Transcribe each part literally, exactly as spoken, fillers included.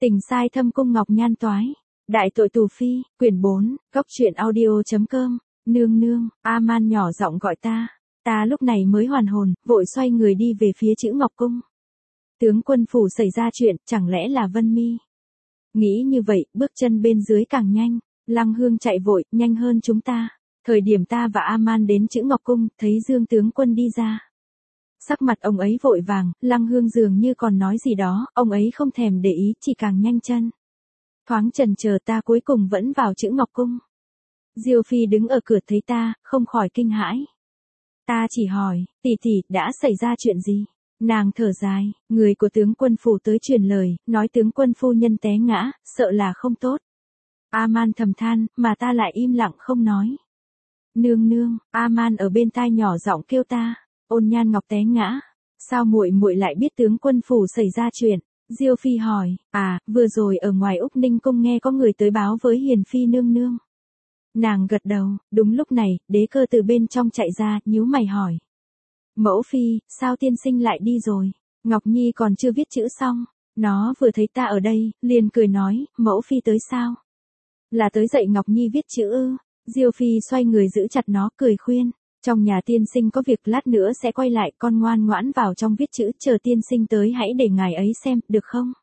Tình sai thâm cung ngọc nhan toái. Đại tội tù phi, quyển bốn, cốc truyện audio.com, nương nương, A-man nhỏ giọng gọi ta. Ta lúc này mới hoàn hồn, vội xoay người đi về phía chữ Ngọc Cung. Tướng quân phủ xảy ra chuyện, chẳng lẽ là Vân Mi? Nghĩ như vậy, bước chân bên dưới càng nhanh, Lăng Hương chạy vội, nhanh hơn chúng ta. Thời điểm ta và A-man đến chữ Ngọc Cung, thấy Dương tướng quân đi ra. Sắc mặt ông ấy vội vàng, Lăng Hương dường như còn nói gì đó, ông ấy không thèm để ý, chỉ càng nhanh chân. Thoáng chần chờ ta cuối cùng vẫn vào chữ Ngọc Cung. Diêu Phi đứng ở cửa thấy ta, không khỏi kinh hãi. Ta chỉ hỏi, tỷ tỷ, đã xảy ra chuyện gì? Nàng thở dài, người của tướng quân phủ tới truyền lời, nói tướng quân phu nhân té ngã, sợ là không tốt. A-man thầm than, mà ta lại im lặng không nói. Nương nương, A-man ở bên tai nhỏ giọng kêu ta, Ôn Nhan Ngọc té ngã, sao muội muội lại biết tướng quân phủ xảy ra chuyện? Diêu Phi hỏi, à, vừa rồi ở ngoài Úc Ninh cung nghe có người tới báo với Hiền Phi nương nương. Nàng gật đầu, đúng lúc này, Đế Cơ từ bên trong chạy ra, nhíu mày hỏi. Mẫu Phi, sao tiên sinh lại đi rồi? Ngọc Nhi còn chưa viết chữ xong. Nó vừa thấy ta ở đây, liền cười nói, Mẫu Phi tới sao? Là tới dạy Ngọc Nhi viết chữ ư? Diêu Phi xoay người giữ chặt nó, cười khuyên. Trong nhà tiên sinh có việc lát nữa sẽ quay lại, con ngoan ngoãn vào trong viết chữ, chờ tiên sinh tới hãy để ngài ấy xem, được không?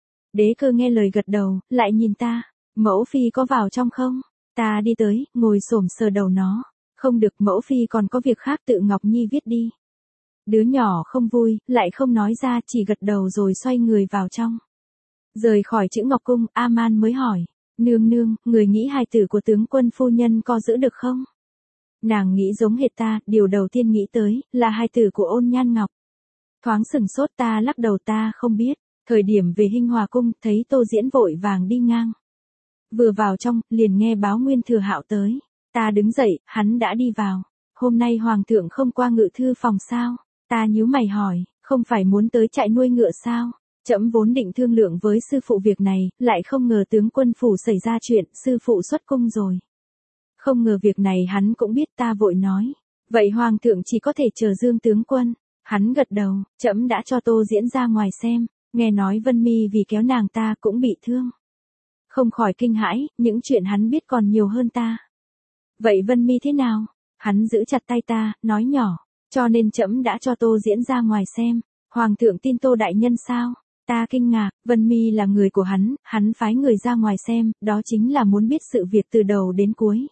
Đế Cơ nghe lời gật đầu, lại nhìn ta. Mẫu Phi có vào trong không? Ta đi tới, ngồi xổm sờ đầu nó. Không được, Mẫu Phi còn có việc khác, tự Ngọc Nhi viết đi. Đứa nhỏ không vui, lại không nói ra, chỉ gật đầu rồi xoay người vào trong. Rời khỏi chữ Ngọc Cung, A-man mới hỏi. Nương nương, người nghĩ hài tử của tướng quân phu nhân có giữ được không? Nàng nghĩ giống hệt ta, điều đầu tiên nghĩ tới, là hài tử của Ôn Nhan Ngọc. Thoáng sừng sốt, ta lắc đầu, ta không biết. Thời điểm về Hinh Hòa Cung, thấy Tô Diễn vội vàng đi ngang. Vừa vào trong, liền nghe báo Nguyên Thừa Hạo tới. Ta đứng dậy, hắn đã đi vào. Hôm nay Hoàng thượng không qua ngự thư phòng sao? Ta nhíu mày hỏi, không phải muốn tới trại nuôi ngựa sao? Trẫm vốn định thương lượng với sư phụ việc này, lại không ngờ tướng quân phủ xảy ra chuyện, sư phụ xuất cung rồi. Không ngờ việc này hắn cũng biết, ta vội nói. Vậy Hoàng thượng chỉ có thể chờ Dương tướng quân. Hắn gật đầu, trẫm đã cho Tô Diễn ra ngoài xem, nghe nói Vân Mi vì kéo nàng ta cũng bị thương. Không khỏi kinh hãi, những chuyện hắn biết còn nhiều hơn ta. Vậy Vân Mi thế nào? Hắn giữ chặt tay ta, nói nhỏ, cho nên trẫm đã cho Tô Diễn ra ngoài xem. Hoàng thượng tin Tô đại nhân sao? Ta kinh ngạc, Vân Mi là người của hắn, hắn phái người ra ngoài xem, đó chính là muốn biết sự việc từ đầu đến cuối.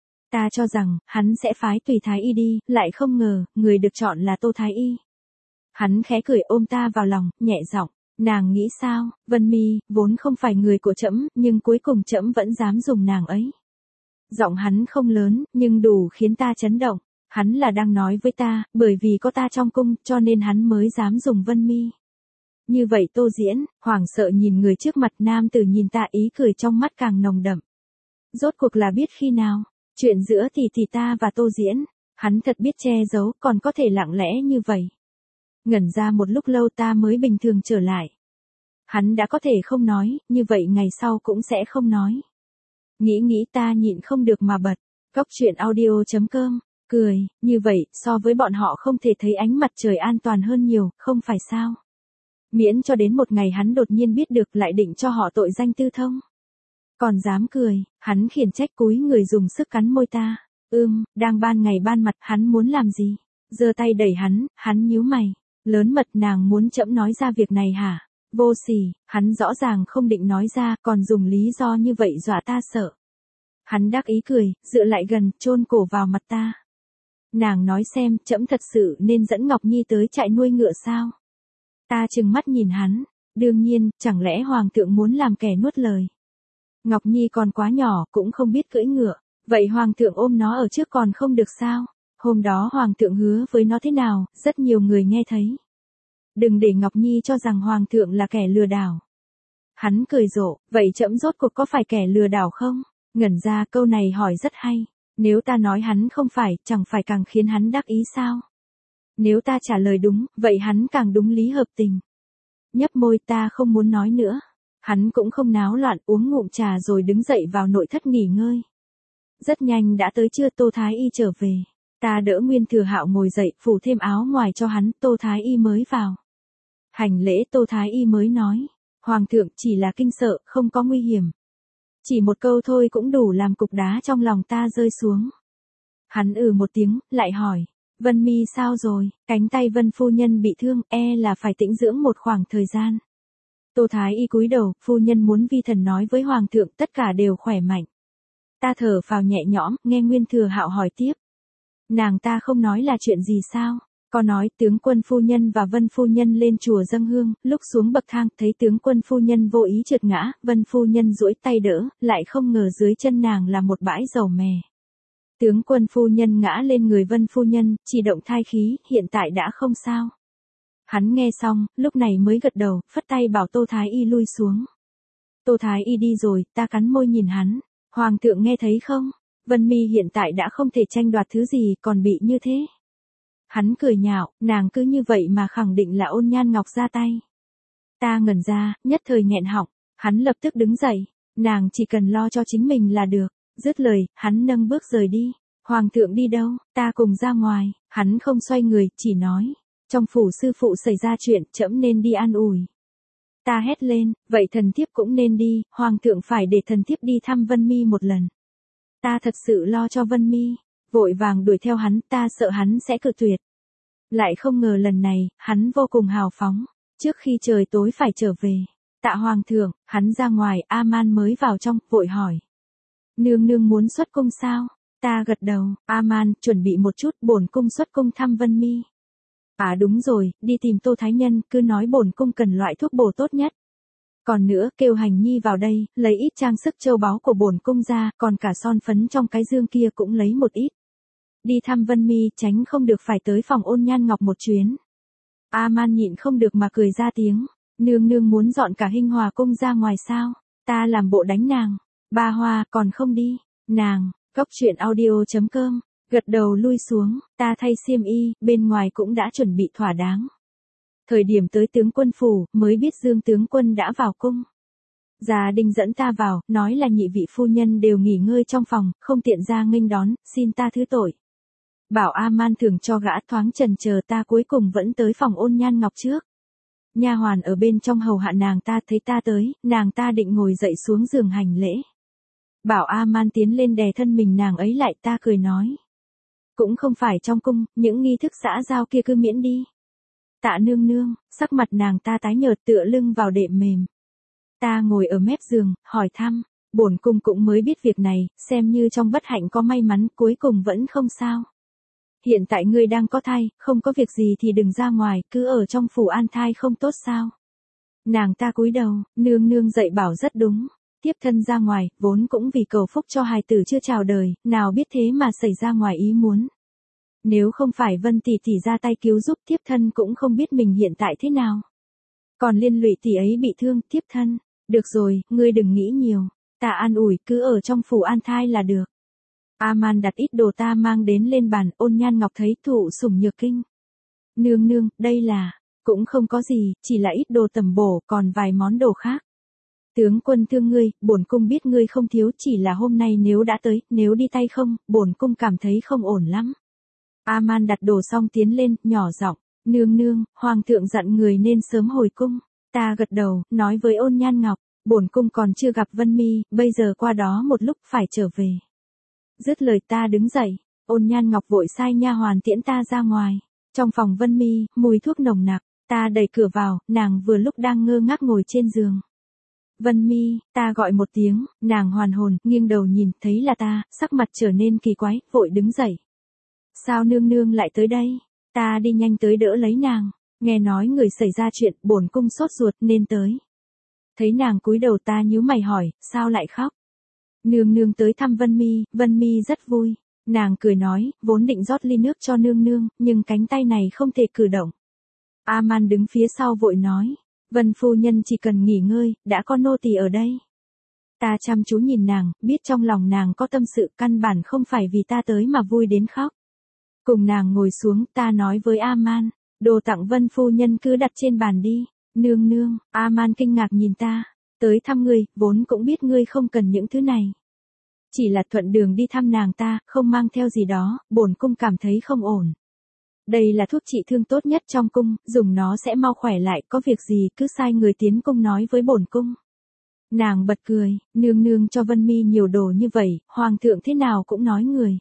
Ta cho rằng, hắn sẽ phái Tùy Thái Y đi, lại không ngờ, người được chọn là Tô Thái Y. Hắn khẽ cười ôm ta vào lòng, nhẹ giọng, nàng nghĩ sao? Vân Mi vốn không phải người của trẫm, nhưng cuối cùng trẫm vẫn dám dùng nàng ấy. Giọng hắn không lớn, nhưng đủ khiến ta chấn động. Hắn là đang nói với ta, bởi vì có ta trong cung, cho nên hắn mới dám dùng Vân Mi. Như vậy Tô Diễn, hoảng sợ nhìn người trước mặt, nam tử nhìn ta, ý cười trong mắt càng nồng đậm. Rốt cuộc là biết khi nào? Chuyện giữa thì thì ta và Tô Diễn, hắn thật biết che giấu, còn có thể lặng lẽ như vậy. Ngẩn ra một lúc lâu ta mới bình thường trở lại. Hắn đã có thể không nói, như vậy ngày sau cũng sẽ không nói. Nghĩ nghĩ ta nhịn không được mà bật. Cốc truyện audio.com, cười, như vậy, so với bọn họ không thể thấy ánh mặt trời an toàn hơn nhiều, không phải sao? Miễn cho đến một ngày hắn đột nhiên biết được, lại định cho họ tội danh tư thông. Còn dám cười, hắn khiển trách cúi người dùng sức cắn môi ta. Ưm, đang ban ngày ban mặt, hắn muốn làm gì? Giơ tay đẩy hắn, hắn nhíu mày. Lớn mật, nàng muốn trẫm nói ra việc này hả? Vô sỉ, hắn rõ ràng không định nói ra, còn dùng lý do như vậy dọa ta sợ. Hắn đắc ý cười, dựa lại gần, chôn cổ vào mặt ta. Nàng nói xem, trẫm thật sự nên dẫn Ngọc Nhi tới trại nuôi ngựa sao? Ta trừng mắt nhìn hắn, đương nhiên, chẳng lẽ Hoàng thượng muốn làm kẻ nuốt lời? Ngọc Nhi còn quá nhỏ, cũng không biết cưỡi ngựa, vậy Hoàng thượng ôm nó ở trước còn không được sao? Hôm đó Hoàng thượng hứa với nó thế nào, rất nhiều người nghe thấy. Đừng để Ngọc Nhi cho rằng Hoàng thượng là kẻ lừa đảo. Hắn cười rộ, vậy trẫm rốt cuộc có phải kẻ lừa đảo không? Ngẩn ra, câu này hỏi rất hay. Nếu ta nói hắn không phải, chẳng phải càng khiến hắn đắc ý sao? Nếu ta trả lời đúng, vậy hắn càng đúng lý hợp tình. Nhấp môi, ta không muốn nói nữa. Hắn cũng không náo loạn, uống ngụm trà rồi đứng dậy vào nội thất nghỉ ngơi. Rất nhanh đã tới trưa, Tô Thái Y trở về. Ta đỡ Nguyên Thừa Hạo ngồi dậy, phủ thêm áo ngoài cho hắn, Tô Thái Y mới vào. Hành lễ, Tô Thái Y mới nói. Hoàng thượng chỉ là kinh sợ, không có nguy hiểm. Chỉ một câu thôi cũng đủ làm cục đá trong lòng ta rơi xuống. Hắn ừ một tiếng, lại hỏi. Vân Mi sao rồi, cánh tay Vân phu nhân bị thương, e là phải tĩnh dưỡng một khoảng thời gian. Tô Thái Y cúi đầu, phu nhân muốn vi thần nói với Hoàng thượng tất cả đều khỏe mạnh. Ta thở phào nhẹ nhõm, nghe Nguyên Thừa Hạo hỏi tiếp. Nàng ta không nói là chuyện gì sao? Có nói tướng quân phu nhân và Vân phu nhân lên chùa dâng hương, lúc xuống bậc thang thấy tướng quân phu nhân vô ý trượt ngã, Vân phu nhân duỗi tay đỡ, lại không ngờ dưới chân nàng là một bãi dầu mè. Tướng quân phu nhân ngã lên người Vân phu nhân, chỉ động thai khí, hiện tại đã không sao. Hắn nghe xong, lúc này mới gật đầu, phất tay bảo Tô Thái Y lui xuống. Tô Thái Y đi rồi, ta cắn môi nhìn hắn. Hoàng thượng nghe thấy không? Vân Mi hiện tại đã không thể tranh đoạt thứ gì, còn bị như thế. Hắn cười nhạo, nàng cứ như vậy mà khẳng định là Ôn Nhan Ngọc ra tay. Ta ngẩn ra, nhất thời nghẹn họng, hắn lập tức đứng dậy, nàng chỉ cần lo cho chính mình là được. Dứt lời, hắn nâng bước rời đi. Hoàng thượng đi đâu, ta cùng ra ngoài. Hắn không xoay người, chỉ nói. Trong phủ sư phụ xảy ra chuyện, trẫm nên đi an ủi. Ta hét lên, vậy thần thiếp cũng nên đi, Hoàng thượng phải để thần thiếp đi thăm Vân Mi một lần. Ta thật sự lo cho Vân Mi, vội vàng đuổi theo hắn, ta sợ hắn sẽ cự tuyệt. Lại không ngờ lần này, hắn vô cùng hào phóng, trước khi trời tối phải trở về. Tạ Hoàng thượng, hắn ra ngoài, A-man mới vào trong, vội hỏi. Nương nương muốn xuất cung sao? Ta gật đầu, A-man, chuẩn bị một chút, bổn cung xuất cung thăm Vân Mi. À đúng rồi, đi tìm Tô Thái Nhân, cứ nói bổn cung cần loại thuốc bổ tốt nhất. Còn nữa, kêu Hành Nhi vào đây, lấy ít trang sức châu báu của bổn cung ra, còn cả son phấn trong cái dương kia cũng lấy một ít. Đi thăm Vân Mi, tránh không được phải tới phòng Ôn Nhan Ngọc một chuyến. A-man nhịn không được mà cười ra tiếng, nương nương muốn dọn cả Hinh Hòa cung ra ngoài sao? Ta làm bộ đánh nàng. Ba Hoa, còn không đi. Nàng, Cốc Truyện Audio chấm com, gật đầu lui xuống, ta thay xiêm y, bên ngoài cũng đã chuẩn bị thỏa đáng. Thời điểm tới tướng quân phủ, mới biết Dương tướng quân đã vào cung. Gia đình dẫn ta vào, nói là nhị vị phu nhân đều nghỉ ngơi trong phòng, không tiện ra nghênh đón, xin ta thứ tội. Bảo A-man thưởng cho gã, thoáng chần chờ, ta cuối cùng vẫn tới phòng Ôn Nhan Ngọc trước. Nha hoàn ở bên trong hầu hạ nàng ta, thấy ta tới, nàng ta định ngồi dậy xuống giường hành lễ. Bảo A-man tiến lên đè thân mình nàng ấy lại, ta cười nói. Cũng không phải trong cung, những nghi thức xã giao kia cứ miễn đi. Tạ nương nương, sắc mặt nàng ta tái nhợt tựa lưng vào đệm mềm. Ta ngồi ở mép giường, hỏi thăm, bổn cung cũng mới biết việc này, xem như trong bất hạnh có may mắn, cuối cùng vẫn không sao. Hiện tại ngươi đang có thai, không có việc gì thì đừng ra ngoài, cứ ở trong phủ an thai không tốt sao. Nàng ta cúi đầu, nương nương dạy bảo rất đúng. Tiếp thân ra ngoài, vốn cũng vì cầu phúc cho hài tử chưa chào đời, nào biết thế mà xảy ra ngoài ý muốn. Nếu không phải Vân tỷ tỷ ra tay cứu giúp, tiếp thân cũng không biết mình hiện tại thế nào. Còn liên lụy tỷ ấy bị thương, tiếp thân. Được rồi, ngươi đừng nghĩ nhiều. Ta an ủi, cứ ở trong phủ an thai là được. A-man đặt ít đồ ta mang đến lên bàn, Ôn Nhan Ngọc thấy thụ sủng nhược kinh. Nương nương, đây là, cũng không có gì, chỉ là ít đồ tầm bổ, còn vài món đồ khác. Tướng quân thương ngươi, bổn cung biết ngươi không thiếu, chỉ là hôm nay nếu đã tới, nếu đi tay không, bổn cung cảm thấy không ổn lắm. A-man đặt đồ xong tiến lên, nhỏ giọng, nương nương, Hoàng thượng dặn người nên sớm hồi cung. Ta gật đầu, nói với Ôn Nhan Ngọc, bổn cung còn chưa gặp Vân Mi, bây giờ qua đó một lúc phải trở về. Dứt lời ta đứng dậy, Ôn Nhan Ngọc vội sai nha hoàn tiễn ta ra ngoài. Trong phòng Vân Mi, mùi thuốc nồng nặc, ta đẩy cửa vào, nàng vừa lúc đang ngơ ngác ngồi trên giường. Vân Mi, ta gọi một tiếng, nàng hoàn hồn, nghiêng đầu nhìn, thấy là ta, sắc mặt trở nên kỳ quái, vội đứng dậy. Sao nương nương lại tới đây? Ta đi nhanh tới đỡ lấy nàng, nghe nói người xảy ra chuyện, bổn cung sốt ruột nên tới. Thấy nàng cúi đầu ta nhíu mày hỏi, sao lại khóc? Nương nương tới thăm Vân Mi, Vân Mi rất vui. Nàng cười nói, vốn định rót ly nước cho nương nương, nhưng cánh tay này không thể cử động. A-man đứng phía sau vội nói, Vân phu nhân chỉ cần nghỉ ngơi, đã có nô tỳ ở đây. Ta chăm chú nhìn nàng, biết trong lòng nàng có tâm sự, căn bản không phải vì ta tới mà vui đến khóc. Cùng nàng ngồi xuống, ta nói với A-man, đồ tặng Vân phu nhân cứ đặt trên bàn đi. Nương nương, A-man kinh ngạc nhìn ta, tới thăm ngươi, vốn cũng biết ngươi không cần những thứ này. Chỉ là thuận đường đi thăm nàng ta, không mang theo gì đó, bổn cung cảm thấy không ổn. Đây là thuốc trị thương tốt nhất trong cung, dùng nó sẽ mau khỏe lại, có việc gì cứ sai người tiến cung nói với bổn cung. Nàng bật cười, nương nương cho Vân Mi nhiều đồ như vậy, hoàng thượng thế nào cũng nói người.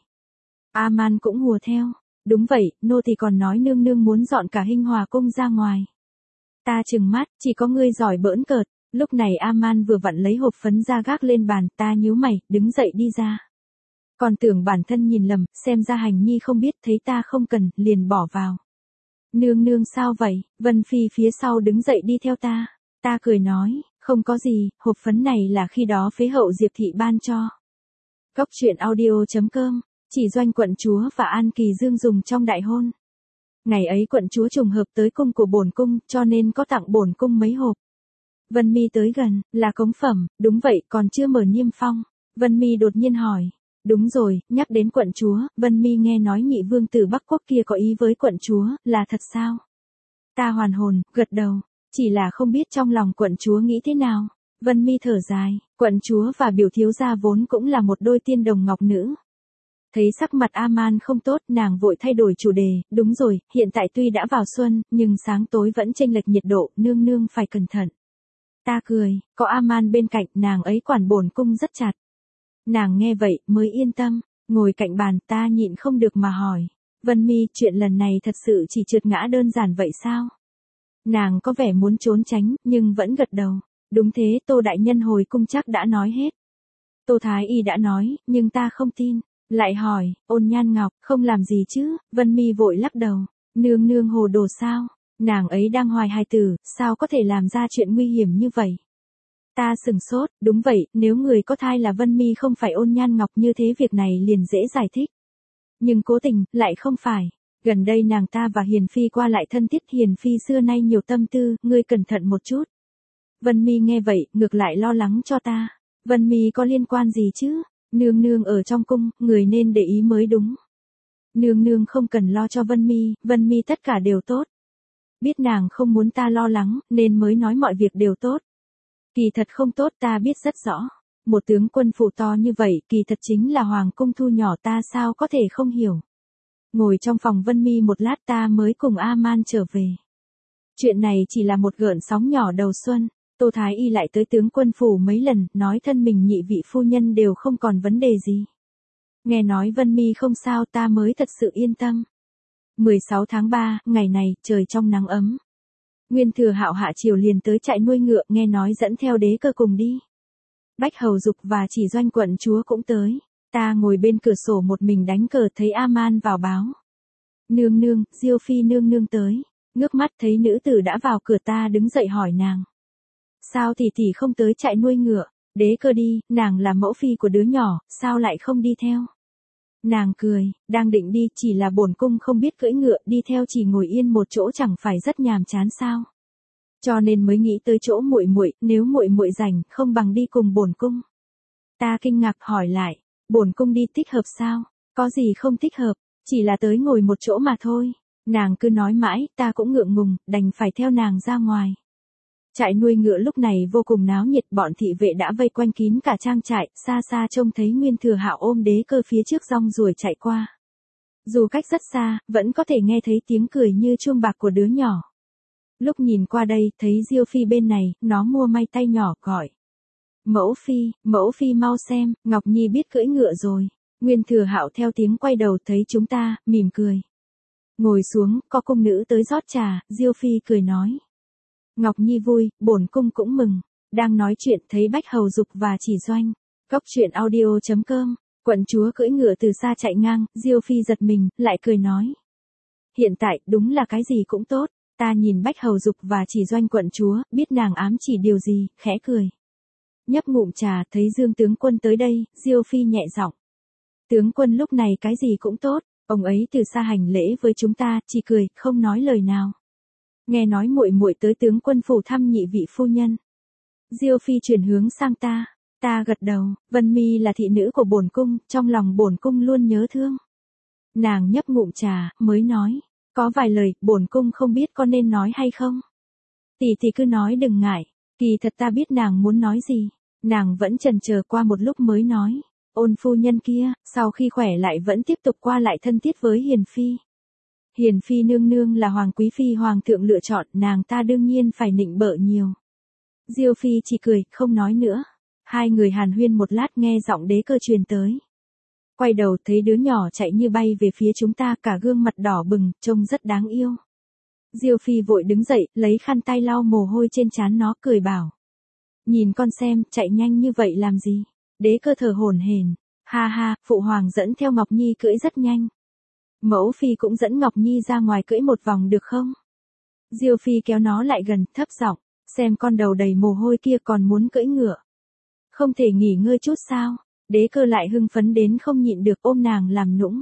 A-man cũng hùa theo, đúng vậy, nô tỳ còn nói nương nương muốn dọn cả Hinh Hòa cung ra ngoài. Ta trừng mắt, chỉ có ngươi giỏi bỡn cợt, lúc này A-man vừa vặn lấy hộp phấn ra gác lên bàn, ta nhíu mày, đứng dậy đi ra. Còn tưởng bản thân nhìn lầm, xem ra hành nhi không biết, thấy ta không cần, liền bỏ vào. Nương nương sao vậy, Vân Phi phía sau đứng dậy đi theo ta. Ta cười nói, không có gì, hộp phấn này là khi đó phế hậu Diệp Thị ban cho. Góc truyện audio.com, chỉ doanh quận chúa và An Kỳ Dương dùng trong đại hôn. Ngày ấy quận chúa trùng hợp tới cung của bổn cung, cho nên có tặng bổn cung mấy hộp. Vân Mi tới gần, là cống phẩm, đúng vậy, còn chưa mở niêm phong. Vân Mi đột nhiên hỏi. Đúng rồi, nhắc đến quận chúa, Vân Mi nghe nói nhị vương tử Bắc Quốc kia có ý với quận chúa, là thật sao? Ta hoàn hồn, gật đầu, chỉ là không biết trong lòng quận chúa nghĩ thế nào. Vân Mi thở dài, quận chúa và biểu thiếu gia vốn cũng là một đôi tiên đồng ngọc nữ. Thấy sắc mặt A-man không tốt, nàng vội thay đổi chủ đề, đúng rồi, hiện tại tuy đã vào xuân, nhưng sáng tối vẫn chênh lệch nhiệt độ, nương nương phải cẩn thận. Ta cười, có A-man bên cạnh, nàng ấy quản bổn cung rất chặt. Nàng nghe vậy, mới yên tâm, ngồi cạnh bàn, ta nhịn không được mà hỏi. Vân Mi, chuyện lần này thật sự chỉ trượt ngã đơn giản vậy sao? Nàng có vẻ muốn trốn tránh, nhưng vẫn gật đầu. Đúng thế, Tô Đại Nhân hồi cung chắc đã nói hết. Tô Thái Y đã nói, nhưng ta không tin. Lại hỏi, Ôn Nhan Ngọc, không làm gì chứ? Vân Mi vội lắc đầu. Nương nương hồ đồ sao? Nàng ấy đang hoài hài tử, sao có thể làm ra chuyện nguy hiểm như vậy? Ta sừng sốt, đúng vậy, nếu người có thai là Vân Mi không phải Ôn Nhan Ngọc như thế việc này liền dễ giải thích. Nhưng cố tình, lại không phải. Gần đây nàng ta và Hiền Phi qua lại thân thiết, Hiền Phi xưa nay nhiều tâm tư, ngươi cẩn thận một chút. Vân Mi nghe vậy, ngược lại lo lắng cho ta. Vân Mi có liên quan gì chứ? Nương nương ở trong cung, người nên để ý mới đúng. Nương nương không cần lo cho Vân Mi, Vân Mi tất cả đều tốt. Biết nàng không muốn ta lo lắng, nên mới nói mọi việc đều tốt. Kỳ thật không tốt ta biết rất rõ. Một tướng quân phủ to như vậy, kỳ thật chính là hoàng cung thu nhỏ, ta sao có thể không hiểu. Ngồi trong phòng Vân Mi một lát ta mới cùng A-man trở về. Chuyện này chỉ là một gợn sóng nhỏ đầu xuân. Tô Thái Y lại tới tướng quân phủ mấy lần, nói thân mình nhị vị phu nhân đều không còn vấn đề gì. Nghe nói Vân Mi không sao ta mới thật sự yên tâm. mười sáu tháng ba, ngày này, trời trong nắng ấm. Nguyên Thừa Hạo hạ chiều liền tới trại nuôi ngựa, nghe nói dẫn theo đế cơ cùng đi. Bách Hầu Dục và chỉ doanh quận chúa cũng tới. Ta ngồi bên cửa sổ một mình đánh cờ, thấy A-man vào báo. Nương nương, Diêu Phi nương nương tới. Ngước mắt thấy nữ tử đã vào cửa, ta đứng dậy hỏi nàng. Sao tỷ tỷ không tới trại nuôi ngựa? Đế cơ đi, nàng là mẫu phi của đứa nhỏ, sao lại không đi theo? Nàng cười, đang định đi, chỉ là bổn cung không biết cưỡi ngựa, đi theo chỉ ngồi yên một chỗ chẳng phải rất nhàm chán sao? Cho nên mới nghĩ tới chỗ muội muội, nếu muội muội rảnh, không bằng đi cùng bổn cung. Ta kinh ngạc hỏi lại, bổn cung đi thích hợp sao? Có gì không thích hợp, chỉ là tới ngồi một chỗ mà thôi. Nàng cứ nói mãi, ta cũng ngượng ngùng, đành phải theo nàng ra ngoài. Trại nuôi ngựa lúc này vô cùng náo nhiệt, bọn thị vệ đã vây quanh kín cả trang trại, xa xa trông thấy Nguyên Thừa Hạo ôm đế cơ phía trước rong ruổi chạy qua. Dù cách rất xa, vẫn có thể nghe thấy tiếng cười như chuông bạc của đứa nhỏ. Lúc nhìn qua đây, thấy Diêu Phi bên này, nó mua may tay nhỏ, gọi. Mẫu Phi, Mẫu Phi mau xem, Ngọc Nhi biết cưỡi ngựa rồi. Nguyên Thừa Hạo theo tiếng quay đầu thấy chúng ta, mỉm cười. Ngồi xuống, có cung nữ tới rót trà, Diêu Phi cười nói. Ngọc Nhi vui, bổn cung cũng mừng. Đang nói chuyện thấy Bách Hầu Dục và chỉ doanh. Góc truyện audio.com, quận chúa cưỡi ngựa từ xa chạy ngang, Diêu Phi giật mình, lại cười nói. Hiện tại, đúng là cái gì cũng tốt. Ta nhìn Bách Hầu Dục và chỉ doanh quận chúa, biết nàng ám chỉ điều gì, khẽ cười. Nhấp ngụm trà, thấy Dương tướng quân tới đây, Diêu Phi nhẹ giọng. Tướng quân lúc này cái gì cũng tốt, ông ấy từ xa hành lễ với chúng ta, chỉ cười, không nói lời nào. Nghe nói muội muội tới tướng quân phủ thăm nhị vị phu nhân. Diêu Phi chuyển hướng sang ta, ta gật đầu, Vân Mi là thị nữ của bổn cung, trong lòng bổn cung luôn nhớ thương. Nàng nhấp ngụm trà, mới nói, có vài lời, bổn cung không biết có nên nói hay không. Tỷ tỷ cứ nói đừng ngại, kỳ thật ta biết nàng muốn nói gì, nàng vẫn chần chờ qua một lúc mới nói, Ôn phu nhân kia, sau khi khỏe lại vẫn tiếp tục qua lại thân thiết với Hiền Phi. Hiền phi nương nương là hoàng quý phi hoàng thượng lựa chọn, nàng ta đương nhiên phải nịnh bợ nhiều. Diêu phi chỉ cười, không nói nữa. Hai người hàn huyên một lát nghe giọng đế cơ truyền tới. Quay đầu thấy đứa nhỏ chạy như bay về phía chúng ta, cả gương mặt đỏ bừng, trông rất đáng yêu. Diêu phi vội đứng dậy, lấy khăn tay lau mồ hôi trên trán nó, cười bảo. Nhìn con xem, chạy nhanh như vậy làm gì? Đế cơ thở hổn hển. Ha ha, phụ hoàng dẫn theo Ngọc Nhi cưỡi rất nhanh. Mẫu phi cũng dẫn Ngọc Nhi ra ngoài cưỡi một vòng được không? Diêu phi kéo nó lại gần, thấp giọng, xem con đầu đầy mồ hôi kia còn muốn cưỡi ngựa. Không thể nghỉ ngơi chút sao? Đế cơ lại hưng phấn đến không nhịn được, ôm nàng làm nũng.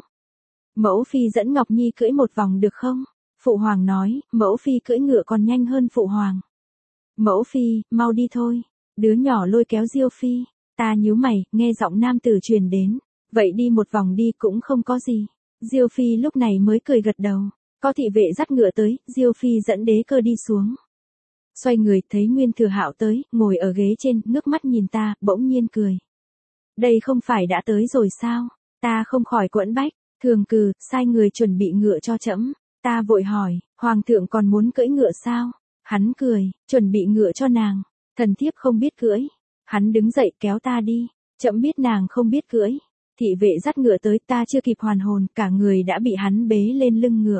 Mẫu phi dẫn Ngọc Nhi cưỡi một vòng được không? Phụ hoàng nói, mẫu phi cưỡi ngựa còn nhanh hơn phụ hoàng. Mẫu phi, mau đi thôi. Đứa nhỏ lôi kéo Diêu phi. Ta nhíu mày, nghe giọng nam tử truyền đến. Vậy đi một vòng đi cũng không có gì. Diêu phi lúc này mới cười gật đầu. Có thị vệ dắt ngựa tới, Diêu phi dẫn đế cơ đi xuống. Xoay người thấy Nguyên Thừa Hạo tới, ngồi ở ghế trên, ngước mắt nhìn ta, bỗng nhiên cười. Đây không phải đã tới rồi sao? Ta không khỏi quẫn bách, thường cừ, sai người chuẩn bị ngựa cho trẫm. Ta vội hỏi, hoàng thượng còn muốn cưỡi ngựa sao? Hắn cười, chuẩn bị ngựa cho nàng. Thần thiếp không biết cưỡi. Hắn đứng dậy kéo ta đi. Trẫm biết nàng không biết cưỡi. Thị vệ dắt ngựa tới, ta chưa kịp hoàn hồn, cả người đã bị hắn bế lên lưng ngựa.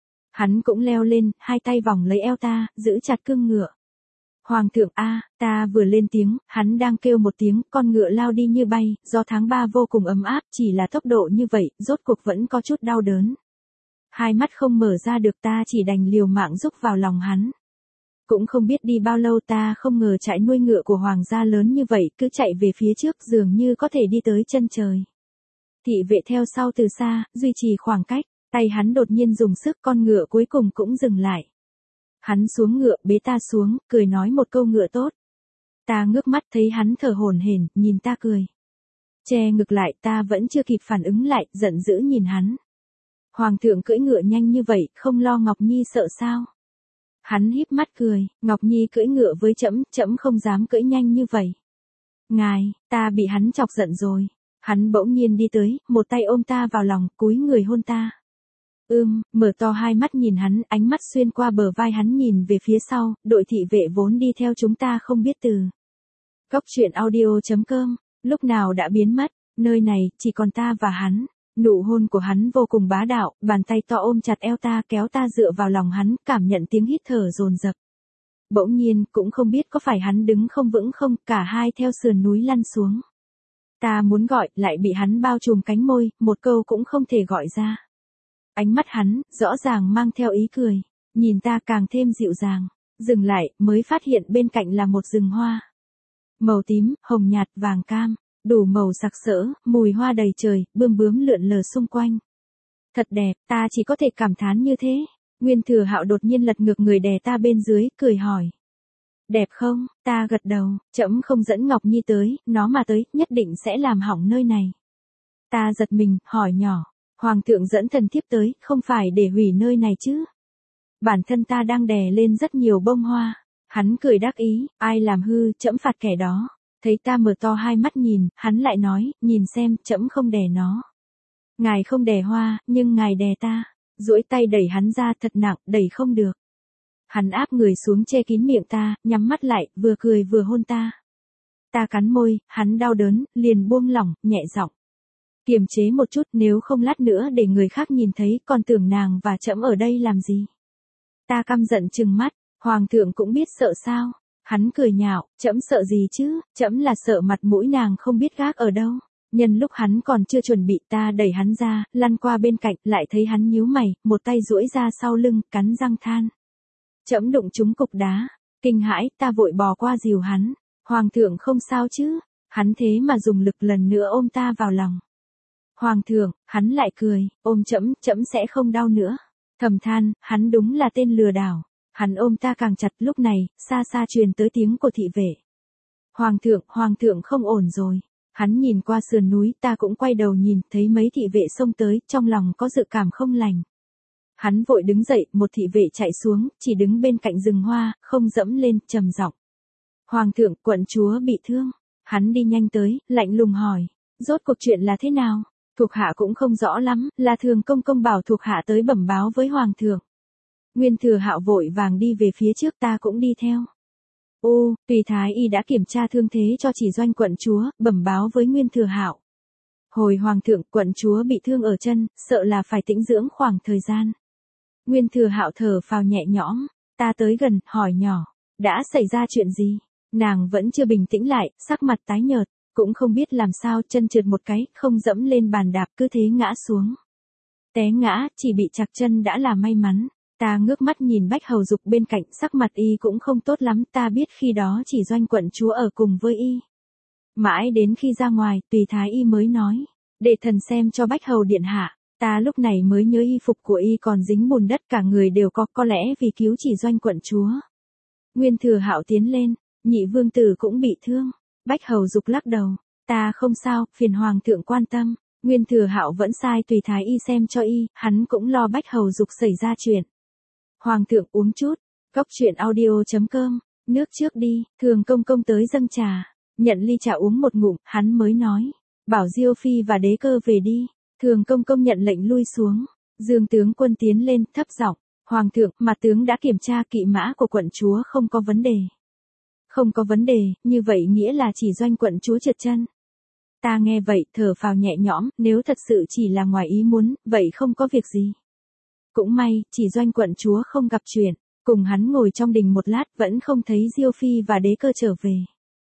Hắn cũng leo lên, hai tay vòng lấy eo ta, giữ chặt cương ngựa. Hoàng thượng a, ta vừa lên tiếng, hắn đang kêu một tiếng, con ngựa lao đi như bay, do tháng ba vô cùng ấm áp, chỉ là tốc độ như vậy, rốt cuộc vẫn có chút đau đớn. Hai mắt không mở ra được, ta chỉ đành liều mạng rúc vào lòng hắn. Cũng không biết đi bao lâu, ta không ngờ trại nuôi ngựa của hoàng gia lớn như vậy, cứ chạy về phía trước dường như có thể đi tới chân trời. Thị vệ theo sau từ xa, duy trì khoảng cách, tay hắn đột nhiên dùng sức, con ngựa cuối cùng cũng dừng lại. Hắn xuống ngựa, bế ta xuống, cười nói một câu ngựa tốt. Ta ngước mắt thấy hắn thở hổn hển, nhìn ta cười. Che ngực lại, ta vẫn chưa kịp phản ứng lại, giận dữ nhìn hắn. Hoàng thượng cưỡi ngựa nhanh như vậy, không lo Ngọc Nhi sợ sao? Hắn híp mắt cười, Ngọc Nhi cưỡi ngựa với trẫm, trẫm không dám cưỡi nhanh như vậy. Ngài, ta bị hắn chọc giận rồi. Hắn bỗng nhiên đi tới, một tay ôm ta vào lòng, cúi người hôn ta. Ưm, mở to hai mắt nhìn hắn, ánh mắt xuyên qua bờ vai hắn nhìn về phía sau, đội thị vệ vốn đi theo chúng ta không biết từ. Góc truyện audio chấm com, lúc nào đã biến mất, nơi này, chỉ còn ta và hắn. Nụ hôn của hắn vô cùng bá đạo, bàn tay to ôm chặt eo ta, kéo ta dựa vào lòng hắn, cảm nhận tiếng hít thở dồn dập. Bỗng nhiên, cũng không biết có phải hắn đứng không vững không, cả hai theo sườn núi lăn xuống. Ta muốn gọi, lại bị hắn bao trùm cánh môi, một câu cũng không thể gọi ra. Ánh mắt hắn, rõ ràng mang theo ý cười, nhìn ta càng thêm dịu dàng. Dừng lại, mới phát hiện bên cạnh là một rừng hoa. Màu tím, hồng nhạt, vàng cam, đủ màu sặc sỡ, mùi hoa đầy trời, bươm bướm lượn lờ xung quanh. Thật đẹp, ta chỉ có thể cảm thán như thế. Nguyên Thừa Hạo đột nhiên lật ngược người đè ta bên dưới, cười hỏi. Đẹp không? Ta gật đầu, trẫm không dẫn Ngọc Nhi tới, nó mà tới, nhất định sẽ làm hỏng nơi này. Ta giật mình, hỏi nhỏ. Hoàng thượng dẫn thần thiếp tới, không phải để hủy nơi này chứ? Bản thân ta đang đè lên rất nhiều bông hoa. Hắn cười đắc ý, ai làm hư, trẫm phạt kẻ đó. Thấy ta mở to hai mắt nhìn, hắn lại nói, nhìn xem, trẫm không đè nó. Ngài không đè hoa, nhưng ngài đè ta. Duỗi tay đẩy hắn ra thật nặng, đẩy không được. Hắn áp người xuống che kín miệng ta, nhắm mắt lại, vừa cười vừa hôn ta. Ta cắn môi, hắn đau đớn, liền buông lỏng, nhẹ giọng. Kiềm chế một chút, nếu không lát nữa để người khác nhìn thấy, còn tưởng nàng và trẫm ở đây làm gì. Ta căm giận trừng mắt, hoàng thượng cũng biết sợ sao. Hắn cười nhạo, trẫm sợ gì chứ, trẫm là sợ mặt mũi nàng không biết gác ở đâu. Nhân lúc hắn còn chưa chuẩn bị, ta đẩy hắn ra, lăn qua bên cạnh, lại thấy hắn nhíu mày, một tay duỗi ra sau lưng, cắn răng than. Trẫm đụng trúng cục đá, kinh hãi, ta vội bò qua dìu hắn. Hoàng thượng không sao chứ, hắn thế mà dùng lực lần nữa ôm ta vào lòng. Hoàng thượng, hắn lại cười, ôm trẫm, trẫm sẽ không đau nữa. Thầm than, hắn đúng là tên lừa đảo. Hắn ôm ta càng chặt, lúc này, xa xa truyền tới tiếng của thị vệ. Hoàng thượng, hoàng thượng không ổn rồi. Hắn nhìn qua sườn núi, ta cũng quay đầu nhìn, thấy mấy thị vệ xông tới, trong lòng có dự cảm không lành. Hắn vội đứng dậy, một thị vệ chạy xuống, chỉ đứng bên cạnh rừng hoa, không dẫm lên, trầm giọng. Hoàng thượng, quận chúa bị thương. Hắn đi nhanh tới, lạnh lùng hỏi. Rốt cuộc chuyện là thế nào? Thuộc hạ cũng không rõ lắm, là Thường công công bảo thuộc hạ tới bẩm báo với hoàng thượng. Nguyên Thừa Hạo vội vàng đi về phía trước, ta cũng đi theo. Ô, Tùy Thái Y đã kiểm tra thương thế cho Chỉ Doanh quận chúa, bẩm báo với Nguyên Thừa Hạo. Hồi hoàng thượng, quận chúa bị thương ở chân, sợ là phải tĩnh dưỡng khoảng thời gian. Nguyên Thừa Hạo thở phào nhẹ nhõm, ta tới gần, hỏi nhỏ, đã xảy ra chuyện gì? Nàng vẫn chưa bình tĩnh lại, sắc mặt tái nhợt, cũng không biết làm sao, chân trượt một cái, không dẫm lên bàn đạp, cứ thế ngã xuống. Té ngã, chỉ bị chạc chân đã là may mắn. Ta ngước mắt nhìn Bách Hầu Dục bên cạnh, sắc mặt y cũng không tốt lắm, ta biết khi đó Chỉ Doanh quận chúa ở cùng với y. Mãi đến khi ra ngoài, Tùy Thái Y mới nói, để thần xem cho Bách Hầu điện hạ. Ta lúc này mới nhớ y phục của y còn dính bùn đất, cả người đều có, có lẽ vì cứu Chỉ Doanh quận chúa. Nguyên Thừa Hạo tiến lên, nhị vương tử cũng bị thương. Bách Hầu Dục lắc đầu, ta không sao, phiền hoàng thượng quan tâm. Nguyên Thừa Hạo vẫn sai Tùy Thái Y xem cho y, hắn cũng lo Bách Hầu Dục xảy ra chuyện. Hoàng thượng uống chút, cốc truyện audio chấm com, nước trước đi, Thường công công tới dâng trà, nhận ly trà uống một ngụm, hắn mới nói, bảo Diêu Phi và Đế Cơ về đi. Thường công công nhận lệnh lui xuống, Dương tướng quân tiến lên, thấp giọng, hoàng thượng, mặt tướng đã kiểm tra kỵ mã của quận chúa không có vấn đề. Không có vấn đề, như vậy nghĩa là Chỉ Doanh quận chúa trượt chân. Ta nghe vậy, thở phào nhẹ nhõm, nếu thật sự chỉ là ngoài ý muốn, vậy không có việc gì. Cũng may, Chỉ Doanh quận chúa không gặp chuyện, cùng hắn ngồi trong đình một lát vẫn không thấy Diêu Phi và Đế Cơ trở về.